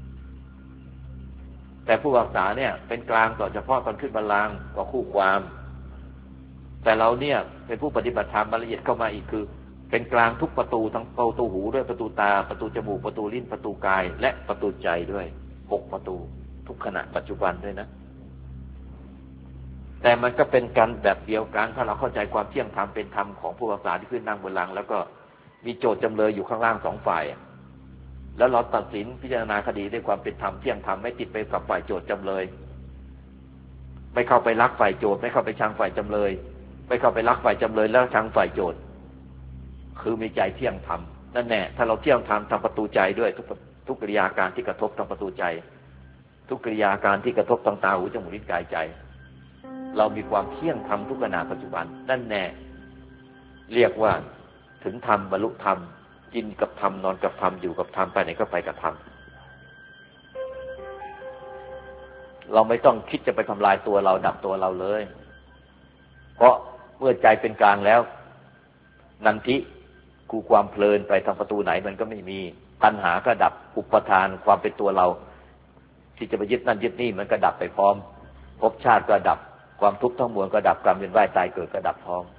แต่ผู้ศึกษาเนี่ยเป็นกลางต่อเฉพาะตอนขึ้นบัลลังก์ต่อคู่ความแต่เราเนี่ยเป็นผู้ปฏิบัติธรรมละเอียดเข้ามาอีกคือเป็นกลางทุกประตูทั้งประตูหูด้วยประตูตาประตูจมูกประตูลิ้นประตูกายและประตูใจด้วย6ประตูทุกขณะปัจจุบันด้วยนะแต่มันก็เป็นกันแบบเดียวกันถ้าเราเข้าใจความเที่ยงธรรมเป็นธรรมของผู้ศึกษาที่ขึ้นนั่งบัลลังก์แล้วก็มีโจทย์จำเลยอยู่ข้างล่าง2ฝ่ายแล้วเราตัดสินพิจารณาคดีด้วยความเป็นธรรมเที่ยงธรรมไม่ติดไปกับฝ่ายโจทย์จำเลยไม่เข้าไปรักฝ่ายโจทย์ไม่เข้าไปชังฝ่ายจำเลยไม่เข้าไปรักฝ่ายจำเลยแล้วชังฝ่ายโจทย์คือมีใจเที่ยงธรรมนั่นแน่ถ้าเราเที่ยงธรรมทางประตูใจด้วยทุกกิริยาการที่กระทบทางประตูใจทุกกิริยาการที่กระทบทางตาหูจมูกลิ้นกายใจเรามีความเที่ยงธรรมทุกขณะปัจจุบันนั่นแน่เรียกว่าถึงธรรมบรรลุธรรมกินกับธรรมนอนกับธรรมอยู่กับธรรมไปไหนก็ไปกับธรรมเราไม่ต้องคิดจะไปทำลายตัวเราดับตัวเราเลยเพราะเมื่อใจเป็นกลางแล้วนันทิคือความเพลินไปทางประตูไหนมันก็ไม่มีตัณหาก็ดับอุปทานความเป็นตัวเราที่จะไปยึดนั่นยึดนี่มันก็ดับไปพร้อมภพชาติก็ดับความทุกข์ทั้งมวลก็ดับกรรมเวียนว่ายตายเกิดก็ดับพร้อม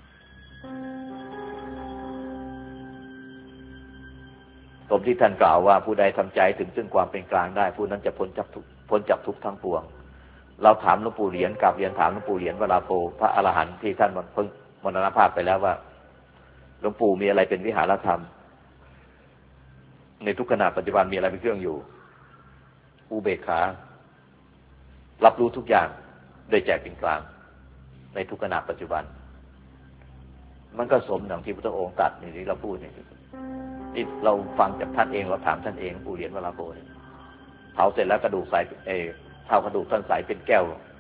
ตรงที่ท่านกล่าวว่าผู้ใดทำใจถึงซึ่งความเป็นกลางได้ผู้นั้นจะพ้นจากทุกข์ทั้งปวงเราถามหลวงปู่เหรียญกลับเรียนถามหลวงปู่เหรียญวราโภพระอรหันต์ที่ท่านเพิ่งมรณภาพไปแล้วว่าหลวงปู่มีอะไรเป็นวิหารธรรมในทุกขณะปัจจุบันมีอะไรเป็นเครื่องอยู่อุเบกขารับรู้ทุกอย่างโดยใจเป็นกลางในทุกขณะปัจจุบันมันก็สมดังที่พระองค์ตรัสนี่เราพูดนี่เราฟังจากท่านเองเราถามท่านเองปู่เหรียญวราโภเผาเสร็จแล้วกระดูกใสเท่ากระดูกท่านใสเป็นแก้ว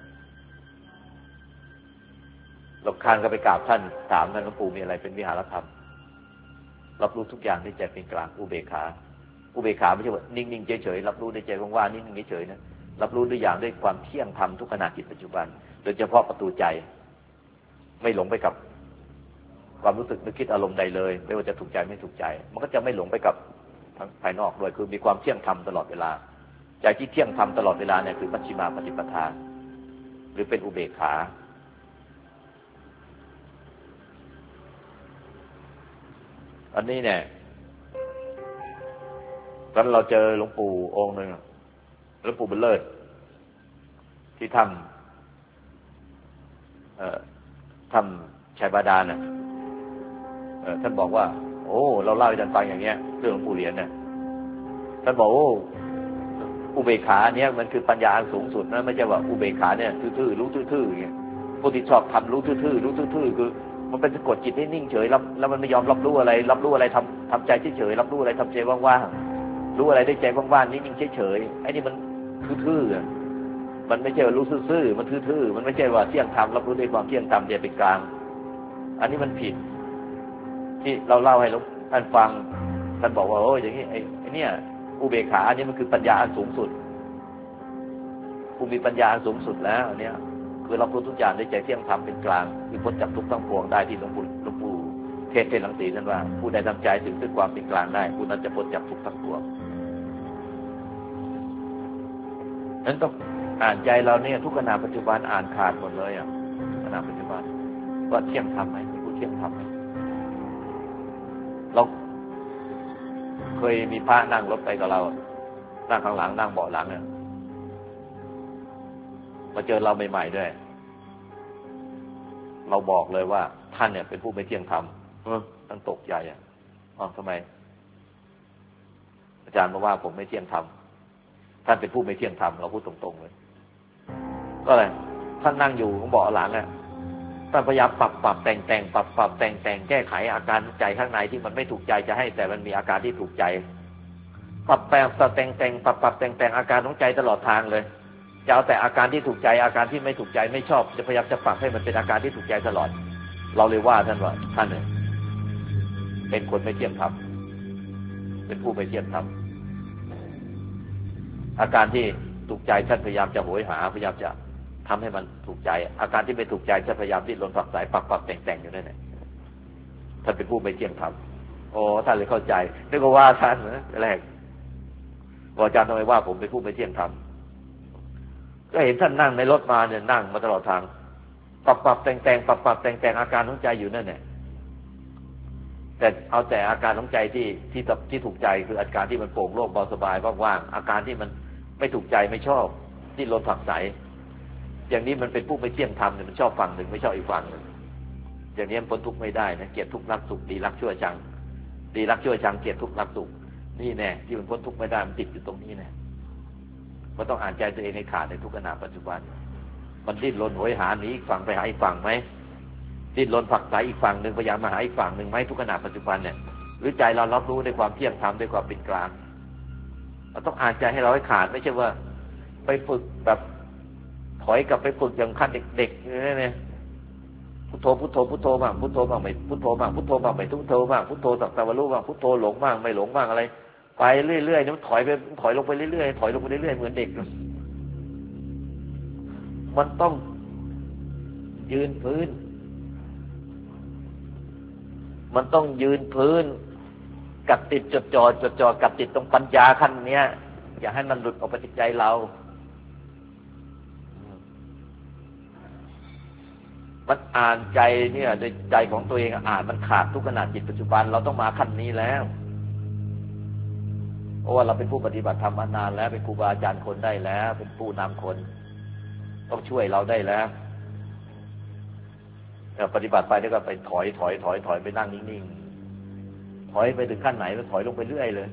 หลบคานก็ไปกราบท่านถามท่านหลวงปู่มีอะไรเป็นวิหารธรรมรับรู้ทุกอย่างด้วยใจเป็นกลางอุเบกขาอุเบกขาไม่ใช่ว่านิ่งๆเฉยๆรับรู้ด้วยใจว่างๆนิ่งๆเฉยๆนะรับรู้ด้วยอย่างด้วยความเที่ยงธรรมทุกขณะจิตปัจจุบันโดยเฉพาะประตูใจไม่หลงไปกับความรู้สึกนึกคิดอารมณ์ใดเลยไม่ว่าจะถูกใจไม่ถูกใจมันก็จะไม่หลงไปกับทางภายนอกด้วยคือมีความเที่ยงธรรมตลอดเวลาใจที่เที่ยงธรรมตลอดเวลาเนี่ยคือมัชฌิมาปฏิปทาหรือเป็นอุเบกขาอันนี้เนี่ยตอนเราเจอหลวงปู่องค์หนึ่งหลวงปู่บุญเลิศที่ถ้ำชัยบาดาลน่ะท่านบอกว่าโอ้เราเล่าให้ท่านฟังอย่างเงี้ยเรื่องหลวงปู่เหรียญเนี่ยท่านบอกโอ้อุเบกขาเนี่ยมันคือปัญญาอันสูงสุดนะไม่ใช่ว่าอุเบกขาเนี่ยทื่อๆรู้ทื่อๆอย่างเงี้ยผู้ที่ชอบทำรู้ทื่อๆรู้ทื่อๆคือมันเป็นสะกดจิตให้นิ่งเฉยแล้วมันไม่ยอมรับรู้อะไรทำใจเฉยๆรับรู้อะไรทำใจว่างๆรู้อะไรได้ใจว่างๆนิ่งๆเฉยๆไอ้นี่มันทื่อๆมันไม่ใช่ว่ารู้ซื่อๆมันทื่อๆมันไม่ใช่ว่าเที่ยงธรรมรับรู้ด้วยความเที่ยงธรรมเดียวเป็นกลางอันนี้มันผิดที่เราเล่าให้ท่านฟังท่านบอกว่าโอ้ยอย่างนี้ไอ้เนี่ยอุเบกขาอันนี้มันคือปัญญาอันสูงสุดผู้มีปัญญาอันสูงสุดแล้วอันเนี้ยคือเราพูดทุกอย่างด้วยใจเที่ยงธรรมเป็นกลางคือพ้นจากทุกข์ทั้งปวงได้ที่หลวงปู่เทศรังสีท่านว่าผู้ใดทำใจถึงซึ่งความเป็นกลางได้ผู้นั้นจะพ้นจากทุกข์ทั้งปวงนั้นต้องอ่านใจเราเนี่ยทุกขณะปัจจุบันอ่านขาดหมดเลยขณะปัจจุบันว่าเที่ยงธรรมไหมมีผู้เที่ยงธรรมไหมเราเคยมีพระนั่งรถไปกับเรานั่งข้างหลังนั่งเบาะหลังเนี่ยมาเจอเราใหม่ๆด้วยเราบอกเลยว่าท่านเนี่ยเป็นผู้ไม่เที่ยงธรรมท่านตกใจทำไมอาจารย์บอกว่าผมไม่เที่ยงธรรมท่านเป็นผู้ไม่เที่ยงธรรมเราพูดตรงๆเลยก็เลยท่านนั่งอยู่ผมบอกหลังท่านพยายามปรับแต่งปรับแต่งแก้ไขอาการใจข้างในที่มันไม่ถูกใจจะให้แต่มันมีอาการที่ถูกใจปรับแต่งปรับแต่งอาการของใจตลอดทางเลยจะเอาแต่อาการที่ถูกใจอาการที่ไม่ถูกใจไม่ชอบจะพยายามจะปรับให้มันเป็นอาการที่ถูกใจตลอดเราเลยว่าท่านว่าท่านเนี่ยเป็นคนไม่เที่ยงธรรมเป็นผู้ไม่เที่ยงธรรมอาการที่ถูกใจท่านพยายามจะโหยหาพยายามจะทำให้มันถูกใจอาการที่ไม่ถูกใจท่านพยายามดิ้นรนฝักใฝ่ปรับแต่งอยู่นั่นแหละท่านเป็นผู้ไม่เที่ยงธรรมโอ้ท่านเลยเข้าใจนึกว่าท่านแรกอาจารย์ทำไมว่าผมเป็นผู้ไม่เที่ยงธรรมก็เห็นท่านนั่งในรถมาเนี่ยนั่งมาตลอดทางปรับแต่งอาการของใจอยู่นั่นแหละแต่เอาแต่อาการของใจที่ถูกใจคืออาการที่มันโปร่งโล่งเบาสบายว่างๆอาการที่มันไม่ถูกใจไม่ชอบดิ้นรนผักใสอย่างนี้มันเป็นผู้ไม่เที่ยงธรรมเนี่ยมันชอบฝั่งหนึ่งไม่ชอบอีกฝั่งหนึ่งอย่างนี้มันพ้นทุกข์ไม่ได้นะเกลียดทุกข์รักสุขดีรักชั่วชังดีรักชั่วชังเกลียดทุกข์รักสุขนี่แน่ที่มันพ้นทุกข์ไม่ได้มันติดอยู่ตรงนี้แน่มันต้องอ่านใจตัวเองให้ขาดในทุกขณะปัจจุบันมันดิ้นรนโหยหาหนีอีกฝั่งไปหาอีกฝั่งไหมดิ้นรนผักใสอีกฝั่งหนึ่งพยายามมาหาอีกฝั่งหนึ่งไหมทุกขณะปัจจุบันเนี่ยหรือใจเรารับรู้ในความเที่ยงธรรมด้วยความเป็นกลางเราต้องอ่านใจให้เราให้ขาดไม่ใช่ว่าไปฝึกแบบถอยกลับไปฝึกอย่างขั้นเด็กๆเนี่ยพุทโธบ้างพุทโธบ้างไม่พุทโธบ้างพุทโธบ้างไม่พุทโธบ้างพุทโธสักแต่ว่ารู้บ้างพุทโธหลงบ้างไม่หลงบ้างอะไรไปเรื่อยๆนี่มันถอยลงไปเรื่อยๆถอยลงไปเรื่อยๆเหมือนเด็กมันต้องยืนพื้นมันต้องยืนพื้นกัดติดจดจ่อกัดติดตรงปัญญาขั้นเนี้ยอย่าให้มันหลุดออกไปจากใจเรามันอ่านใจเนี่ยโดยใจของตัวเองอ่านมันขาดทุกขณะจิตปัจจุบันเราต้องมาขั้นนี้แล้วเพราะว่าเราเป็นผู้ปฏิบัติธรรมมานานแล้วเป็นครูบาอาจารย์คนได้แล้วเป็นผู้นำคนต้องช่วยเราได้แล้วปฏิบัติไปแล้วก็ไปถอยไปนั่งนิ่งๆถอยไปถึงขั้นไหนก็ถอยลงไปเรื่อยเลย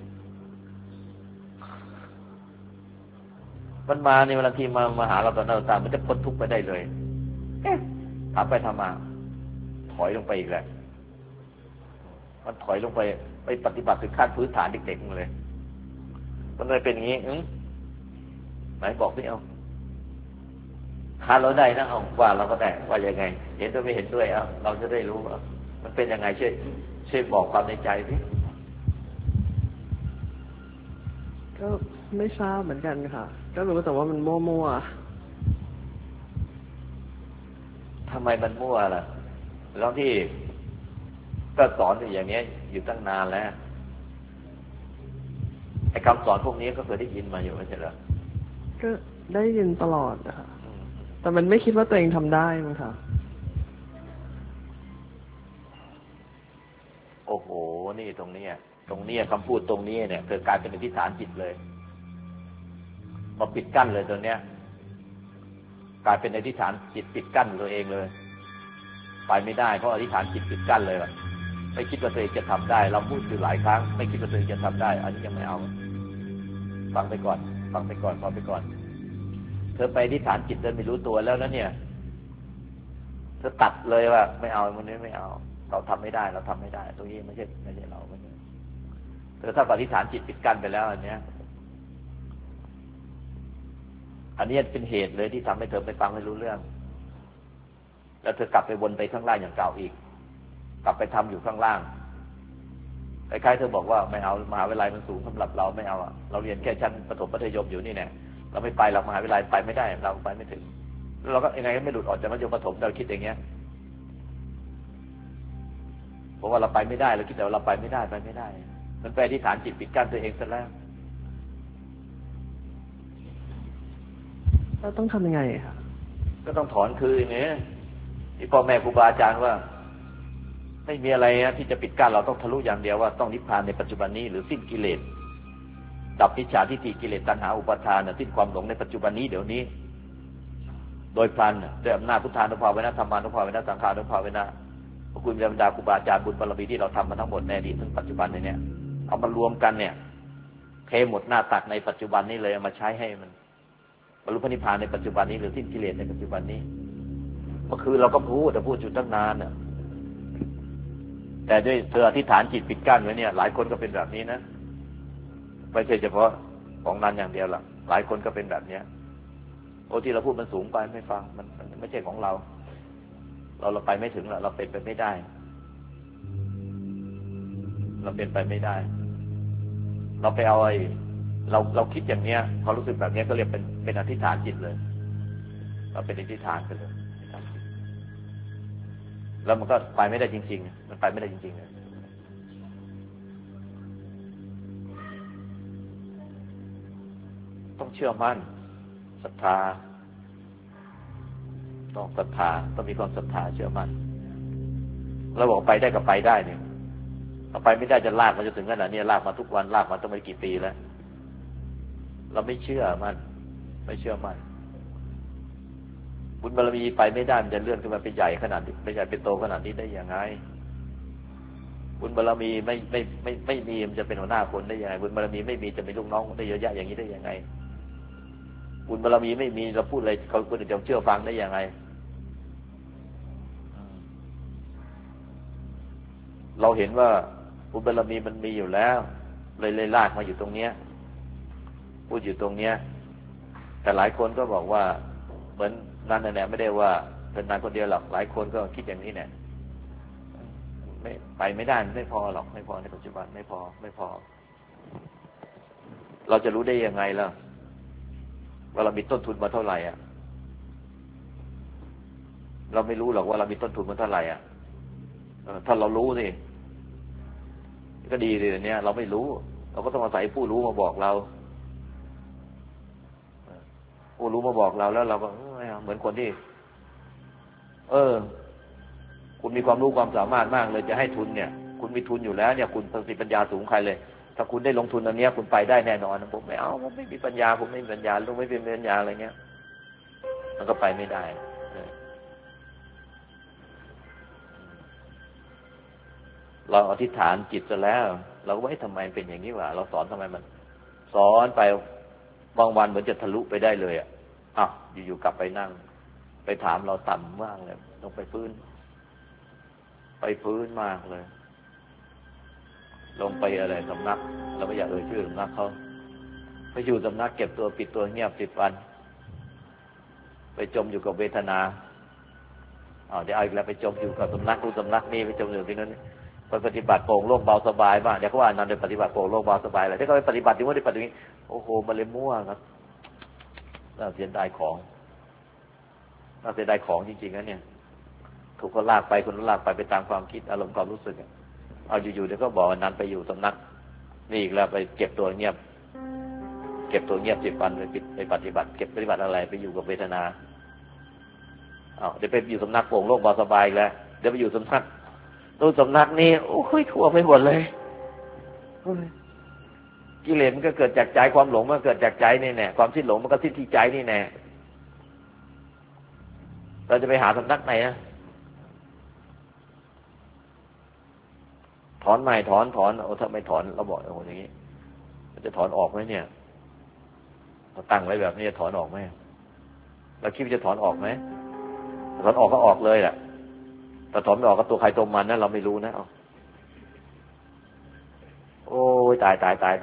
มันมาในเวลาที่มาหาเราตอนนั้นตามมันจะพ้นทุกข์ไปได้เลยทำไปทำมาถอยลงไปอีกแล้วมันถอยลงไปปฏิบัติถึงขั้นพื้นฐานเด็กๆเลยมันเลยเป็นอย่างนี้ไหนบอกไม่เอาถ้าเราได้นะเอาว่าเราก็ได้ว่ายังไงเห็นด้วยไม่เห็นด้วยเราจะได้รู้ว่ามันเป็นยังไงช่วยบอกความในใจสิก็ไม่ทราบเหมือนกันค่ะก็รู้แต่ว่ามันมั่วทำไมมันมั่วล่ะแล้วที่ก็สอนอย่างนี้อยู่ตั้งนานแล้วไอ้คำสอนพวกนี้ก็เคยได้ยินมาอยู่ไม่ใช่เหรอก็ได้ยินตลอดนะคะแต่มันไม่คิดว่าตัวเองทำได้มั้งคะโอ้โหนี่ตรงนี้คำพูดตรงนี้เนี่ยเกิดกลายเป็นอธิษฐานจิตเลยมาปิดกั้นเลยตัวเนี้ยกลายเป็นอธิษฐานจิตปิดกั้นตัวเองเลยไปไม่ได้เพราะอธิษฐานจิตปิดกั้นเลยไม่คิดว่าตัวเองจะทำได้เราพูดอยู่หลายครั้งไม่คิดว่าตัวเองจะทำได้อันนี้ยังไม่เอาฟังไปก่อนเธอไปอธิษฐานจิตเดินไม่รู้ตัวแล้วนะเนี่ยเธอตัดเลยว่าไม่เอามันนี้ไม่เอาเราทำไม่ได้ตรงนี้ไม่ใช่เราเธอถ้าอธิษฐานจิตปิดกั้นไปแล้วอันนี้เป็นเหตุเลยที่ทำให้เธอไปฟังไม่รู้เรื่องแล้วเธอกลับไปวนไปข้างล่างอย่างเก่าอีกกลับไปทำอยู่ข้างล่างคล้ายๆเธอบอกว่าไม่เอามหาวิทยาลัยมันสูงสำหรับเราไม่เอาเราเรียนแค่ชั้นประถมมัธยมอยู่นี่แน่เราไม่ไปเรามหาวิทยาลัยไปไม่ได้เราไปไม่ถึงแล้วเราก็ยังไงก็ไม่หลุดออกจากมัธยมประถมเราคิดอย่างเงี้ยเพราะว่าเราไปไม่ได้เราคิดแต่ว่าเราไปไม่ได้มันไปที่ฐานจิตปิดกั้นตัวเองซะแล้วเราต้องทำยังไงครับก็ต้องถอนคืนเนี่ยที่พ่อแม่ครูบาอาจารย์ว่าไม่มีอะไรนะที่จะปิดกั้นเราต้องทะลุอย่างเดียวว่าต้องนิพพานในปัจจุบันนี้หรือสิ้นกิเลสดับมิจฉาทิฏฐิกิเลสตัณหาอุปาทานสิ้นความหลงในปัจจุบันนี้เดี๋ยวนี้โดยพลันด้วยอำนาจพุทธานุภาเวนะธรรมานุภาเวนะสังฆานุภาเวนะพระคุณบรรดาครูบาอาจารย์บุญบารมีที่เราทำมาทั้งหมดในอดีตถึงปัจจุบันเนี่ยเอามารวมกันเนี่ยเทหมดหน้าตักในปัจจุบันนี้เลยเอามาใช้ให้มันบรรลุพระนิพพานในปัจจุบันนี้หรือสิ้นกิเลสในปัจจุบันนี้เมื่อคืนเราก็พูดแต่พูดอยู่ตั้งนานเนี่ยแต่ด้วยเธออธิษฐานจิตปิดกั้นไว้เนี่ยหลายคนก็เป็นแบบนี้นะไม่ใช่เฉพาะของนั้นอย่างเดียวหรอกหลายคนก็เป็นแบบเนี้ยโอ้ที่เราพูดมันสูงไปไม่ฟังมันไม่ใช่ของเราไปไม่ถึงหรอกเราเป็นไปไม่ได้เราเป็นไปไม่ได้เราไปเอาเราคิดอย่างเนี้ยพอรู้สึกแบบเนี้ยก็เรียกเป็นอธิษฐานจิตเลยเราเป็นอธิษฐานไปเลยแล้วมันก็ไปไม่ได้จริงๆมันไปไม่ได้จริงๆเลยต้องเชื่อมั่นศรัทธาต้องศรัทธาต้องมีความศรัทธาเชื่อมั่นเราบอกไปได้ก็ไปได้เนี่ยเอาไปไม่ได้จะลากมาจนถึงขนาดนี้ลากมาทุกวันลากมาต้องไปกี่ปีแล้วเราไม่เชื่อมันไม่เชื่อมันบุญบารมีไปไม่ได้มันจะเลื่อนขึ้นมาเป็นใหญ่ขนาดไปใหญ่เป็นโตขนาดนี้ได้ยังไงบุญบารมีไม่มีมันจะเป็นหัวหน้าคนได้ยังไงบุญบารมีไม่มีจะเป็นลูกน้องได้เยอะแยะอย่างนี้ได้ยังไงบุญบารมีไม่มีเราพูดอะไรเขาคนอื่นจะเชื่อฟังได้ยังไงเราเห็นว่าบุญบารมีมันมีอยู่แล้วเลยลากมาอยู่ตรงเนี้ยพูดอยู่ตรงเนี้ยแต่หลายคนก็บอกว่าเหมือนนั่นแหละไม่ได้ว่าเป็นนายคนเดียวหรอกหลายคนก็คิดอย่างนี้เนี่ยไม่ไปไม่ได้ไม่พอหรอกไม่พอในปัจจุบันไม่พอเราจะรู้ได้ยังไงล่ะว่าเรามีต้นทุนมาเท่าไหร่อ่ะเราไม่รู้หรอกว่าเรามีต้นทุนมาเท่าไหร่อ่ะถ้าเรารู้สิก็ดีเลยเนี่ยเราไม่รู้เราก็ต้องอาศัยผู้รู้มาบอกเราผู้รู้มาบอกเราแล้วเราก็เหมือนคนที่คุณมีความรู้ความสามารถมากเลยจะให้ทุนเนี่ยคุณมีทุนอยู่แล้วเนี่ยคุณสติปัญญาสูงใครเลยถ้าคุณได้ลงทุนอันนี้คุณไปได้แน่นอนผมไม่เอาผมไม่มีปัญญาผมไม่มีปัญญาลูกไม่เป็นปัญญาอะไรเงี้ยมันก็ไปไม่ได้เราอธิษฐานจิตซะแล้วเราก็ว่าทำไมเป็นอย่างนี้วะเราสอนทำไมมันสอนไปบางวันเหมือนจะทะลุไปได้เลยอ่ะอยู่ๆกลับไปนั่งไปถามเราต่ำมากเลยลงไปพื้นมากเลยลงไปอะไรสำนักเราไม่อยากชื่อสำนักเขาไปอยู่สำนักเก็บตัวปิดตัวเงียบ10 วันไปจมอยู่กับเวทนาเดี๋ยวเอาอีกแล้วไปจมอยู่กับสำนักรู้สำนักนี้ไปจมอยู่ที่นั้นไปปฏิบัติโปร่งโล่งเบาสบายบ้างเดี๋ยวเขาว่านั่นเป็นปฏิบัติโปร่งโล่งเบาสบายอะไรถ้าเขาไปปฏิบัติที่ว่าได้ปฏิบัติโอ้โหมันเลยมั่วครับน่าเสียดายของจริงๆนะเนี่ยถูกเขาลากไปคนลากไปตามความคิดอารมณ์ความรู้สึกเอาอยู่ๆเดี๋ยวก็บอกนั้นไปอยู่สำนักนี่อีกแล้วไปเก็บตัวเงียบ10 วันไปปฏิบัติเก็บปฏิบัติอะไรไปอยู่กับเวทนาเดี๋ยวไปอยู่สำนักโปร่งโล่งเบาสบายแล้วเดี๋ยวไปอยู่สำนักตู้สำนักนี้โอ้ยทั่วไปหมดเลยกิเลสมันก็เกิดจากใจความหลงมันเกิดจากใจนี่แน่ความสิ้นหลงมันก็สิ้นที่ใจนี่แน่เราจะไปหาสำนักไหนนะถอนไม่ถอนถ้าไม่ถอนเราบอกโอ้อย่างนี้มันจะถอนออกไหมเนี่ยเราตั้งไว้แบบนี้จะถอนออกไหมเราคิดว่าจะถอนออกไหมถอนออกก็ออกเลยแหละแต่ถอนไม่ออกก็ตัวใครตัวมันนะเราไม่รู้นะโอ้ยตาย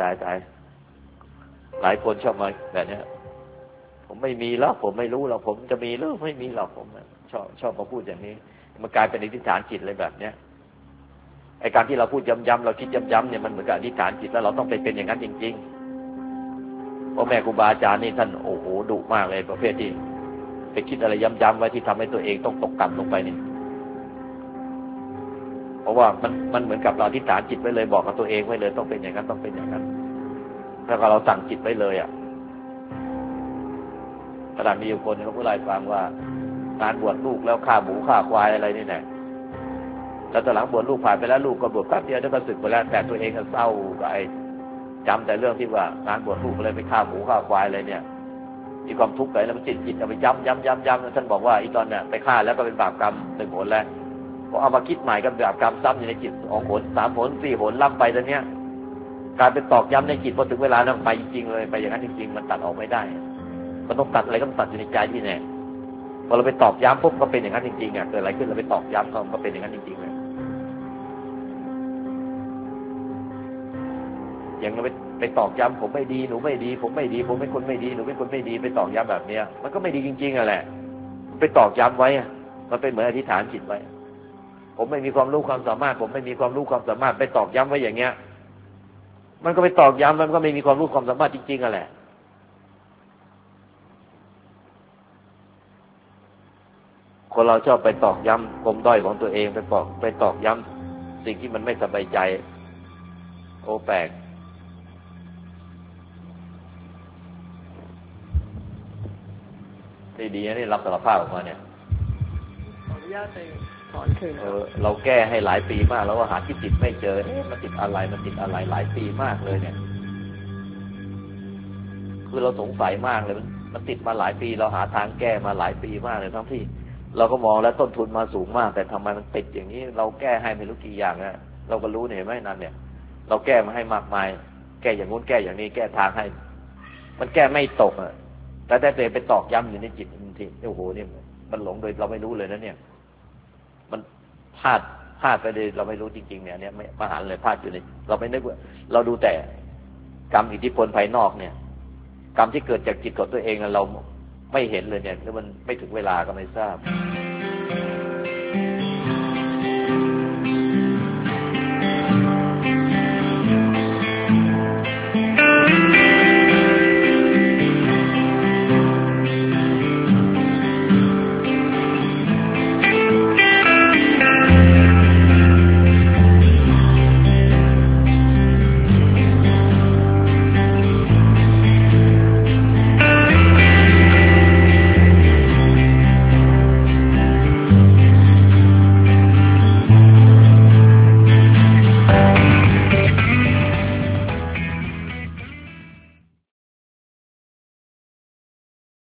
หลายคนชอบมาแบบนี้ผมไม่มีแล้วผมไม่รู้หรอกผมจะมีหรือไม่มีหรอกผมชอบมาพูดอย่างนี้มันกลายเป็นอธิษฐานจิตเลยแบบเนี้ยไอ้การที่เราพูดย้ำๆเราคิดย้ำๆเนี่ยมันเหมือนกับอธิษฐานจิตแล้วเราต้องไปเป็นอย่างนั้นจริงๆพ่อแม่ครูบาอาจารย์นี่ท่านโอ้โหดุมากเลยประเภทที่ไปคิดอะไรย้ำๆไว้ที่ทำให้ตัวเองต้องตกต่ำลงไปนี่เพราะว่ามันเหมือนกับเราอธิษฐานจิตไว้เลยบอกกับตัวเองไว้เลยต้องเป็นอย่างนั้นต้องเป็นอย่างนั้นถ้าเราสั่งจิตไว้เลยขณะมีอยู่คนเขาพูดอะไรฟังว่างานบวชลูกแล้วฆ่าหมูฆ่าควายอะไรนี่แหละแล้วตอนหลังบวชลูกผ่านไปแล้วลูกก็บวชแป๊บเดียวได้ก็สึกไปแล้วแต่ตัวเองก็เศร้าไปจำแต่เรื่องที่ว่างานบวชลูกอะไรไปฆ่าหมูฆ่าควายอะไรเนี่ยมีความทุกข์อะไรแล้วมันติดจิตเอาไปย้ำท่านบอกว่าอีตอนเนี่ยไปฆ่าแล้วก็เป็นบาปกรรม1 หนแล้วพอเอามาคิดใหม่ก็เป็นบาปกรรมซ้ำอยู่ในจิต2 หน 3 หน 4 หนล่ำไปตอนเนี้ยการเป็นตอกย้ำในจิตพอถึงเวลานั้นไปจริงๆเลยไปอย่างนั้นจริงๆมันตัดออกไม่ได้มันต้องตัดอะไรก็ตัดอยู่ในใจที่แน่พอเราไปตอกย้ำปุ๊บก็เป็นอย่างนั้นจริงๆอ่ะเกิดอะไรขึ้นเราไปตอกย้ำก็เป็นอย่างนั้นจริงๆเลยอย่างเราไปตอกย้ำผมไม่ดีหนูไม่ดีผมไม่ดีผมเป็นคนไม่ดีหนูเป็นคนไม่ดีไปตอกย้ำแบบเนี้ยมันก็ไม่ดีจริงๆอ่ะแหละไปตอกย้ำไว้มันเป็นเหมือนอธิษฐานจิตไว้ผมไม่มีความรู้ความสามารถผมไม่มีความรู้ความสามารถไปตอกย้ำไว้อย่างเงี้ยมันก็ไปตอกย้ำมันก็ไม่มีความรู้ความสามารถจริงๆอ่ะแหละคนเราชอบไปตอกย้ำปมด้อยของตัวเองไปตอกย้ำสิ่งที่มันไม่สบายใจโอ้แปลกดีนะนี่รับสารภาพออกมาเนี่ยขออนุญาตไปถอนคืนเราแก้ให้หลายปีมากแล้วว่าหาที่ติดไม่เจอมันติดอะไรหลายปีมากเลยเนี่ยคือเราสงสัยมากเลยมันติดมาหลายปีเราหาทางแก้มาหลายปีมากเลยทั้งที่เราก็มองแล้วต้นทุนมาสูงมากแต่ทำไมมันติดอย่างนี้เราแก้ให้ไม่รู้กี่อย่างนะเราก็รู้เนี่ยไม่นั่นเนี่ยเราแก้มาให้มากมายแก้อย่างงู้นแก้อย่างนี้แก้ทางให้มันแก้ไม่ตกแต่ตัวเองไปตอกย้ำอยู่ในจิตทีโอ้โหเนี่ยมันหลงโดยเราไม่รู้เลยนะเนี่ยมันพลาดไปเลยเราไม่รู้จริงๆเนี่ยมหันต์เลยพลาดอยู่เลยเราไม่นึกว่าเราดูแต่กรรมอิทธิพลภายนอกเนี่ยกรรมที่เกิดจากจิตของตัวเองเราไม่เห็นเลยเนี่ยแล้วมันไม่ถึงเวลาก็ไม่ทราบ